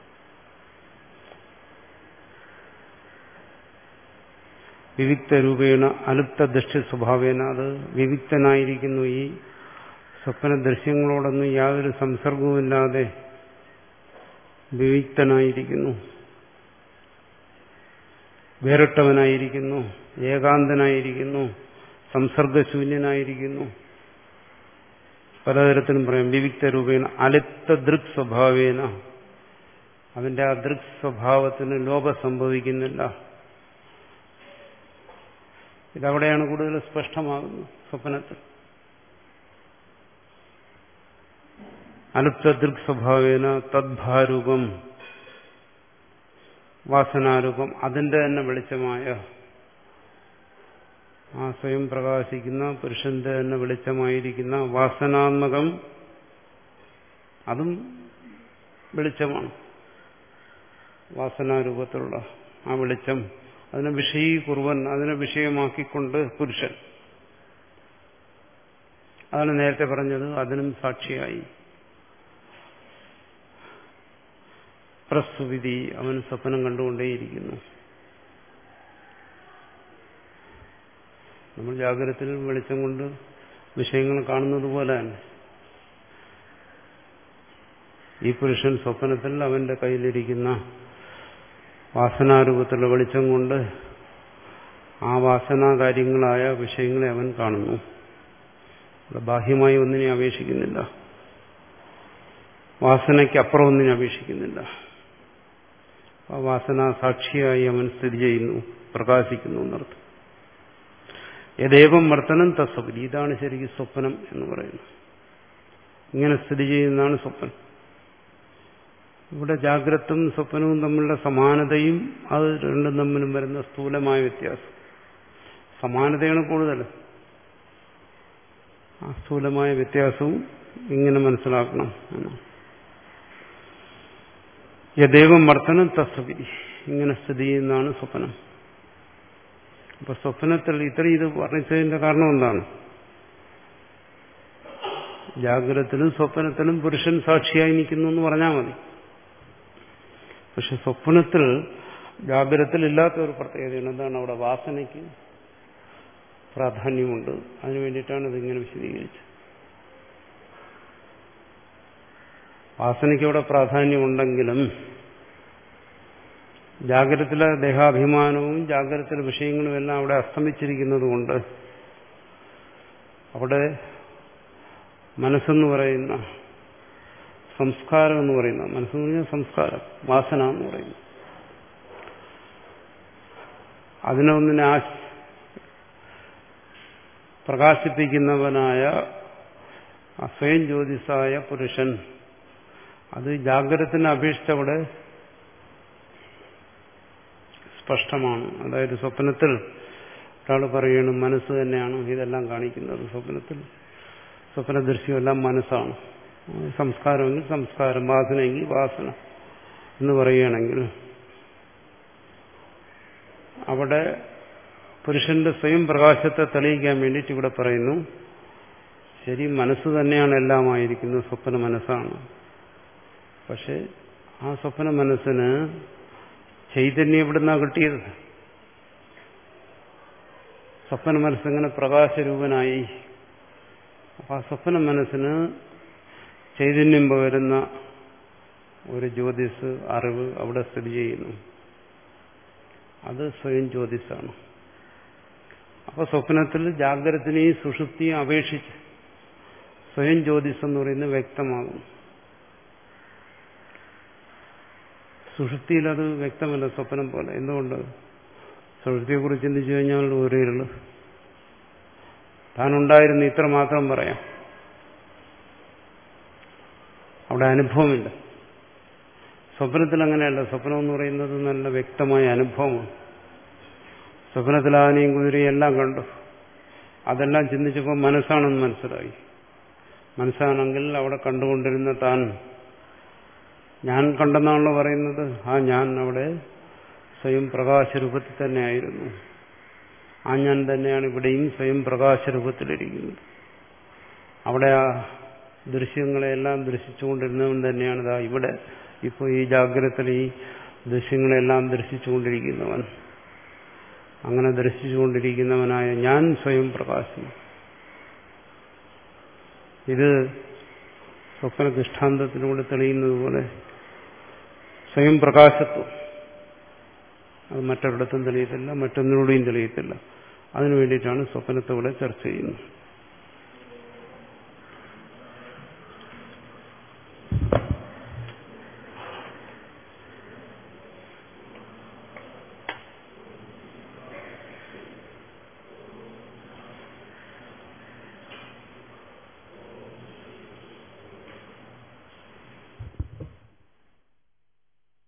വിവിക്തരൂപേണ അലുപ്ത ദൃഷ്ടി സ്വഭാവേന അത് വിവിക്തനായിരിക്കുന്നു. ഈ സ്വപ്ന ദൃശ്യങ്ങളോടൊന്നും യാതൊരു സംസർഗവുമില്ലാതെ വിവിക്തനായിരിക്കുന്നു, വേറിട്ടവനായിരിക്കുന്നു, ഏകാന്തനായിരിക്കുന്നു, സംസർഗശൂന്യനായിരിക്കുന്നു. പലതരത്തിലും പറയാം. വിവിക്ത രൂപേണ അലിപ്ത ദൃക് സ്വഭാവേന അവന്റെ ആ ദൃക് സ്വഭാവത്തിന് ലോപം സംഭവിക്കുന്നില്ല. ഇതവിടെയാണ് കൂടുതൽ സ്പഷ്ടമാകുന്നത് സ്വപ്നത്തിൽ. അലുപ്ത ദൃക് സ്വഭാവേന തദ്ഭാരൂപം വാസനാരൂപം അതിന്റെ തന്നെ വെളിച്ചമായ ആ സ്വയം പ്രകാശിക്കുന്ന പുരുഷന്റെ തന്നെ വെളിച്ചമായിരിക്കുന്ന വാസനാത്മകം അതും വെളിച്ചമാണ്. വാസനാരൂപത്തിലുള്ള ആ വെളിച്ചം അതിനെ വിഷയീകുർവൻ അതിനെ വിഷയമാക്കിക്കൊണ്ട് പുരുഷൻ. അതാണ് നേരത്തെ പറഞ്ഞത്. അതിനും സാക്ഷിയായി പ്രസ്തുതി അവൻ സ്വപ്നം കണ്ടുകൊണ്ടേയിരിക്കുന്നു. നമ്മൾ ജാഗ്രതത്തിൽ വെളിച്ചം കൊണ്ട് വിഷയങ്ങൾ കാണുന്നത് പോലെ തന്നെ ഈ പുരുഷൻ സ്വപ്നത്തിൽ അവന്റെ കയ്യിലിരിക്കുന്ന വാസനാരൂപത്തിലുള്ള വെളിച്ചം കൊണ്ട് ആ വാസനാകാര്യങ്ങളായ വിഷയങ്ങളെ അവൻ കാണുന്നു. ബാഹ്യമായി ഒന്നിനെ അപേക്ഷിക്കുന്നില്ല, വാസനയ്ക്കപ്പുറം ഒന്നിനെ അപേക്ഷിക്കുന്നില്ല. ആ വാസനാ സാക്ഷിയായി അവൻ സ്ഥിതി ചെയ്യുന്നു, പ്രകാശിക്കുന്നു എന്നർത്ഥം. യഥേവം വർത്തനം തസ്വപ്നം. ഇതാണ് ശരിക്കും സ്വപ്നം എന്ന് പറയുന്നത്. ഇങ്ങനെ സ്ഥിതി ചെയ്യുന്നതാണ് സ്വപ്നം. ഇവിടെ ജാഗ്രതും സ്വപ്നവും തമ്മിലുള്ള സമാനതയും അത് രണ്ടും തമ്മിലും വരുന്ന സ്ഥൂലമായ വ്യത്യാസം. സമാനതയാണ് കൂടുതൽ. ആ സ്ഥൂലമായ വ്യത്യാസവും ഇങ്ങനെ മനസ്സിലാക്കണം എന്നാണ്. യദേവം വർത്തനം തസ്വി, ഇങ്ങനെ സ്ഥിതി ചെയ്യുന്നതാണ് സ്വപ്നം. അപ്പൊ സ്വപ്നത്തിൽ ഇത്രയും ഇത് വർണ്ണിച്ചതിന്റെ കാരണം എന്താണ്? ജാഗ്രതത്തിലും സ്വപ്നത്തിലും പുരുഷൻ സാക്ഷിയായി നിൽക്കുന്നു എന്ന് പറഞ്ഞാൽ മതി. പക്ഷെ സ്വപ്നത്തിൽ ജാഗ്രതത്തിൽ ഇല്ലാത്ത ഒരു പ്രത്യേകതയാണ്. എന്താണ്? അവിടെ വാസനയ്ക്ക് പ്രാധാന്യമുണ്ട്. അതിനു വേണ്ടിയിട്ടാണ് ഇതിങ്ങനെ വിശദീകരിച്ചത്. വാസനയ്ക്ക് അവിടെ പ്രാധാന്യമുണ്ടെങ്കിലും ജാഗ്രതത്തിലെ ദേഹാഭിമാനവും ജാഗ്രതത്തിലെ വിഷയങ്ങളും എല്ലാം അവിടെ അസ്തമിച്ചിരിക്കുന്നത് കൊണ്ട് അവിടെ മനസ്സെന്ന് പറയുന്ന സംസ്കാരം എന്ന് പറയുന്ന, മനസ്സെന്ന് പറഞ്ഞാൽ സംസ്കാരം, വാസന എന്ന് പറയുന്നു, അതിനൊന്നിനെ ആ പ്രകാശിപ്പിക്കുന്നവനായ സ്വയം ജ്യോതിസായ പുരുഷൻ, അത് ജാഗ്രതത്തിനെ അപേക്ഷിച്ച് അവിടെ സ്പഷ്ടമാണ്. അതായത് സ്വപ്നത്തിൽ ഒരാൾ പറയുകയാണ് മനസ്സ് തന്നെയാണ് ഇതെല്ലാം കാണിക്കുന്നത്. സ്വപ്നത്തിൽ സ്വപ്നദൃശ്യമെല്ലാം മനസ്സാണ്. സംസ്കാരമെങ്കിൽ സംസ്കാരം, വാസനയെങ്കിൽ വാസന എന്ന് പറയുകയാണെങ്കിൽ അവിടെ പുരുഷന്റെ സ്വയം പ്രകാശത്തെ തെളിയിക്കാൻ വേണ്ടിയിട്ട് ഇവിടെ പറയുന്നു, ശരി മനസ്സ് തന്നെയാണ് എല്ലാമായിരിക്കുന്നത്, സ്വപ്ന മനസ്സാണ്. പക്ഷെ ആ സ്വപ്ന മനസ്സിന് ചൈതന്യം എവിടുന്നാണ് കിട്ടിയത്? സ്വപ്ന മനസ്സെങ്ങനെ പ്രകാശരൂപനായി? അപ്പൊ ആ സ്വപ്ന മനസ്സിന് ചൈതന്യം പകരുന്ന ഒരു ജ്യോതിസ്, അറിവ് അവിടെ സ്ഥിതി ചെയ്യുന്നു. അത് സ്വയം ജ്യോതിസാണ്. അപ്പൊ സ്വപ്നത്തിൽ ജാഗ്രതത്തിനെയും സുഷുപ്തിയും അപേക്ഷിച്ച് സ്വയം ജ്യോതിസ് എന്ന് പറയുന്നത് വ്യക്തമാകും. സുഷുപ്തിയിൽ അത് വ്യക്തമല്ല സ്വപ്നം പോലെ. എന്തുകൊണ്ട്? സുഷുപ്തിയെക്കുറിച്ച് ചിന്തിച്ചു കഴിഞ്ഞാൽ ഒരു ഇരുള്, താനുണ്ടായിരുന്നു ഇത്ര മാത്രം പറയാം, അവിടെ അനുഭവമില്ല. സ്വപ്നത്തിൽ അങ്ങനെയല്ല. സ്വപ്നം എന്ന് പറയുന്നത് നല്ല വ്യക്തമായ അനുഭവമാണ്. സ്വപ്നത്തിൽ ആനയും കുതിരയും എല്ലാം കണ്ടു. അതെല്ലാം ചിന്തിച്ചപ്പോൾ മനസ്സാണെന്ന് മനസ്സിലായി. മനസ്സാണെങ്കിൽ അവിടെ കണ്ടുകൊണ്ടിരുന്ന താൻ ഞാൻ കണ്ടെന്നാണല്ലോ പറയുന്നത്. ആ ഞാൻ അവിടെ സ്വയം പ്രകാശരൂപത്തിൽ തന്നെയായിരുന്നു. ആ ഞാൻ തന്നെയാണ് ഇവിടെയും സ്വയം പ്രകാശരൂപത്തിലിരിക്കുന്നത്. അവിടെ ആ ദൃശ്യങ്ങളെല്ലാം ദർശിച്ചുകൊണ്ടിരുന്നവൻ തന്നെയാണ് ഇതാ ഇവിടെ ഇപ്പോൾ ഈ ജാഗ്രതയിൽ ഈ ദൃശ്യങ്ങളെല്ലാം ദർശിച്ചുകൊണ്ടിരിക്കുന്നവൻ. അങ്ങനെ ദർശിച്ചുകൊണ്ടിരിക്കുന്നവനായ ഞാൻ സ്വയം പ്രകാശം. ഇത് സ്വപ്ന ദൃഷ്ടാന്തത്തിലൂടെ തെളിയുന്നത് പോലെ സ്വയം പ്രകാശത്വം അത് മറ്റൊരിടത്തും തെളിയത്തില്ല, മറ്റൊന്നിലൂടെയും തെളിയത്തില്ല. അതിനു വേണ്ടിയിട്ടാണ് സ്വപ്നത്തോടെ ചർച്ച ചെയ്യുന്നത്.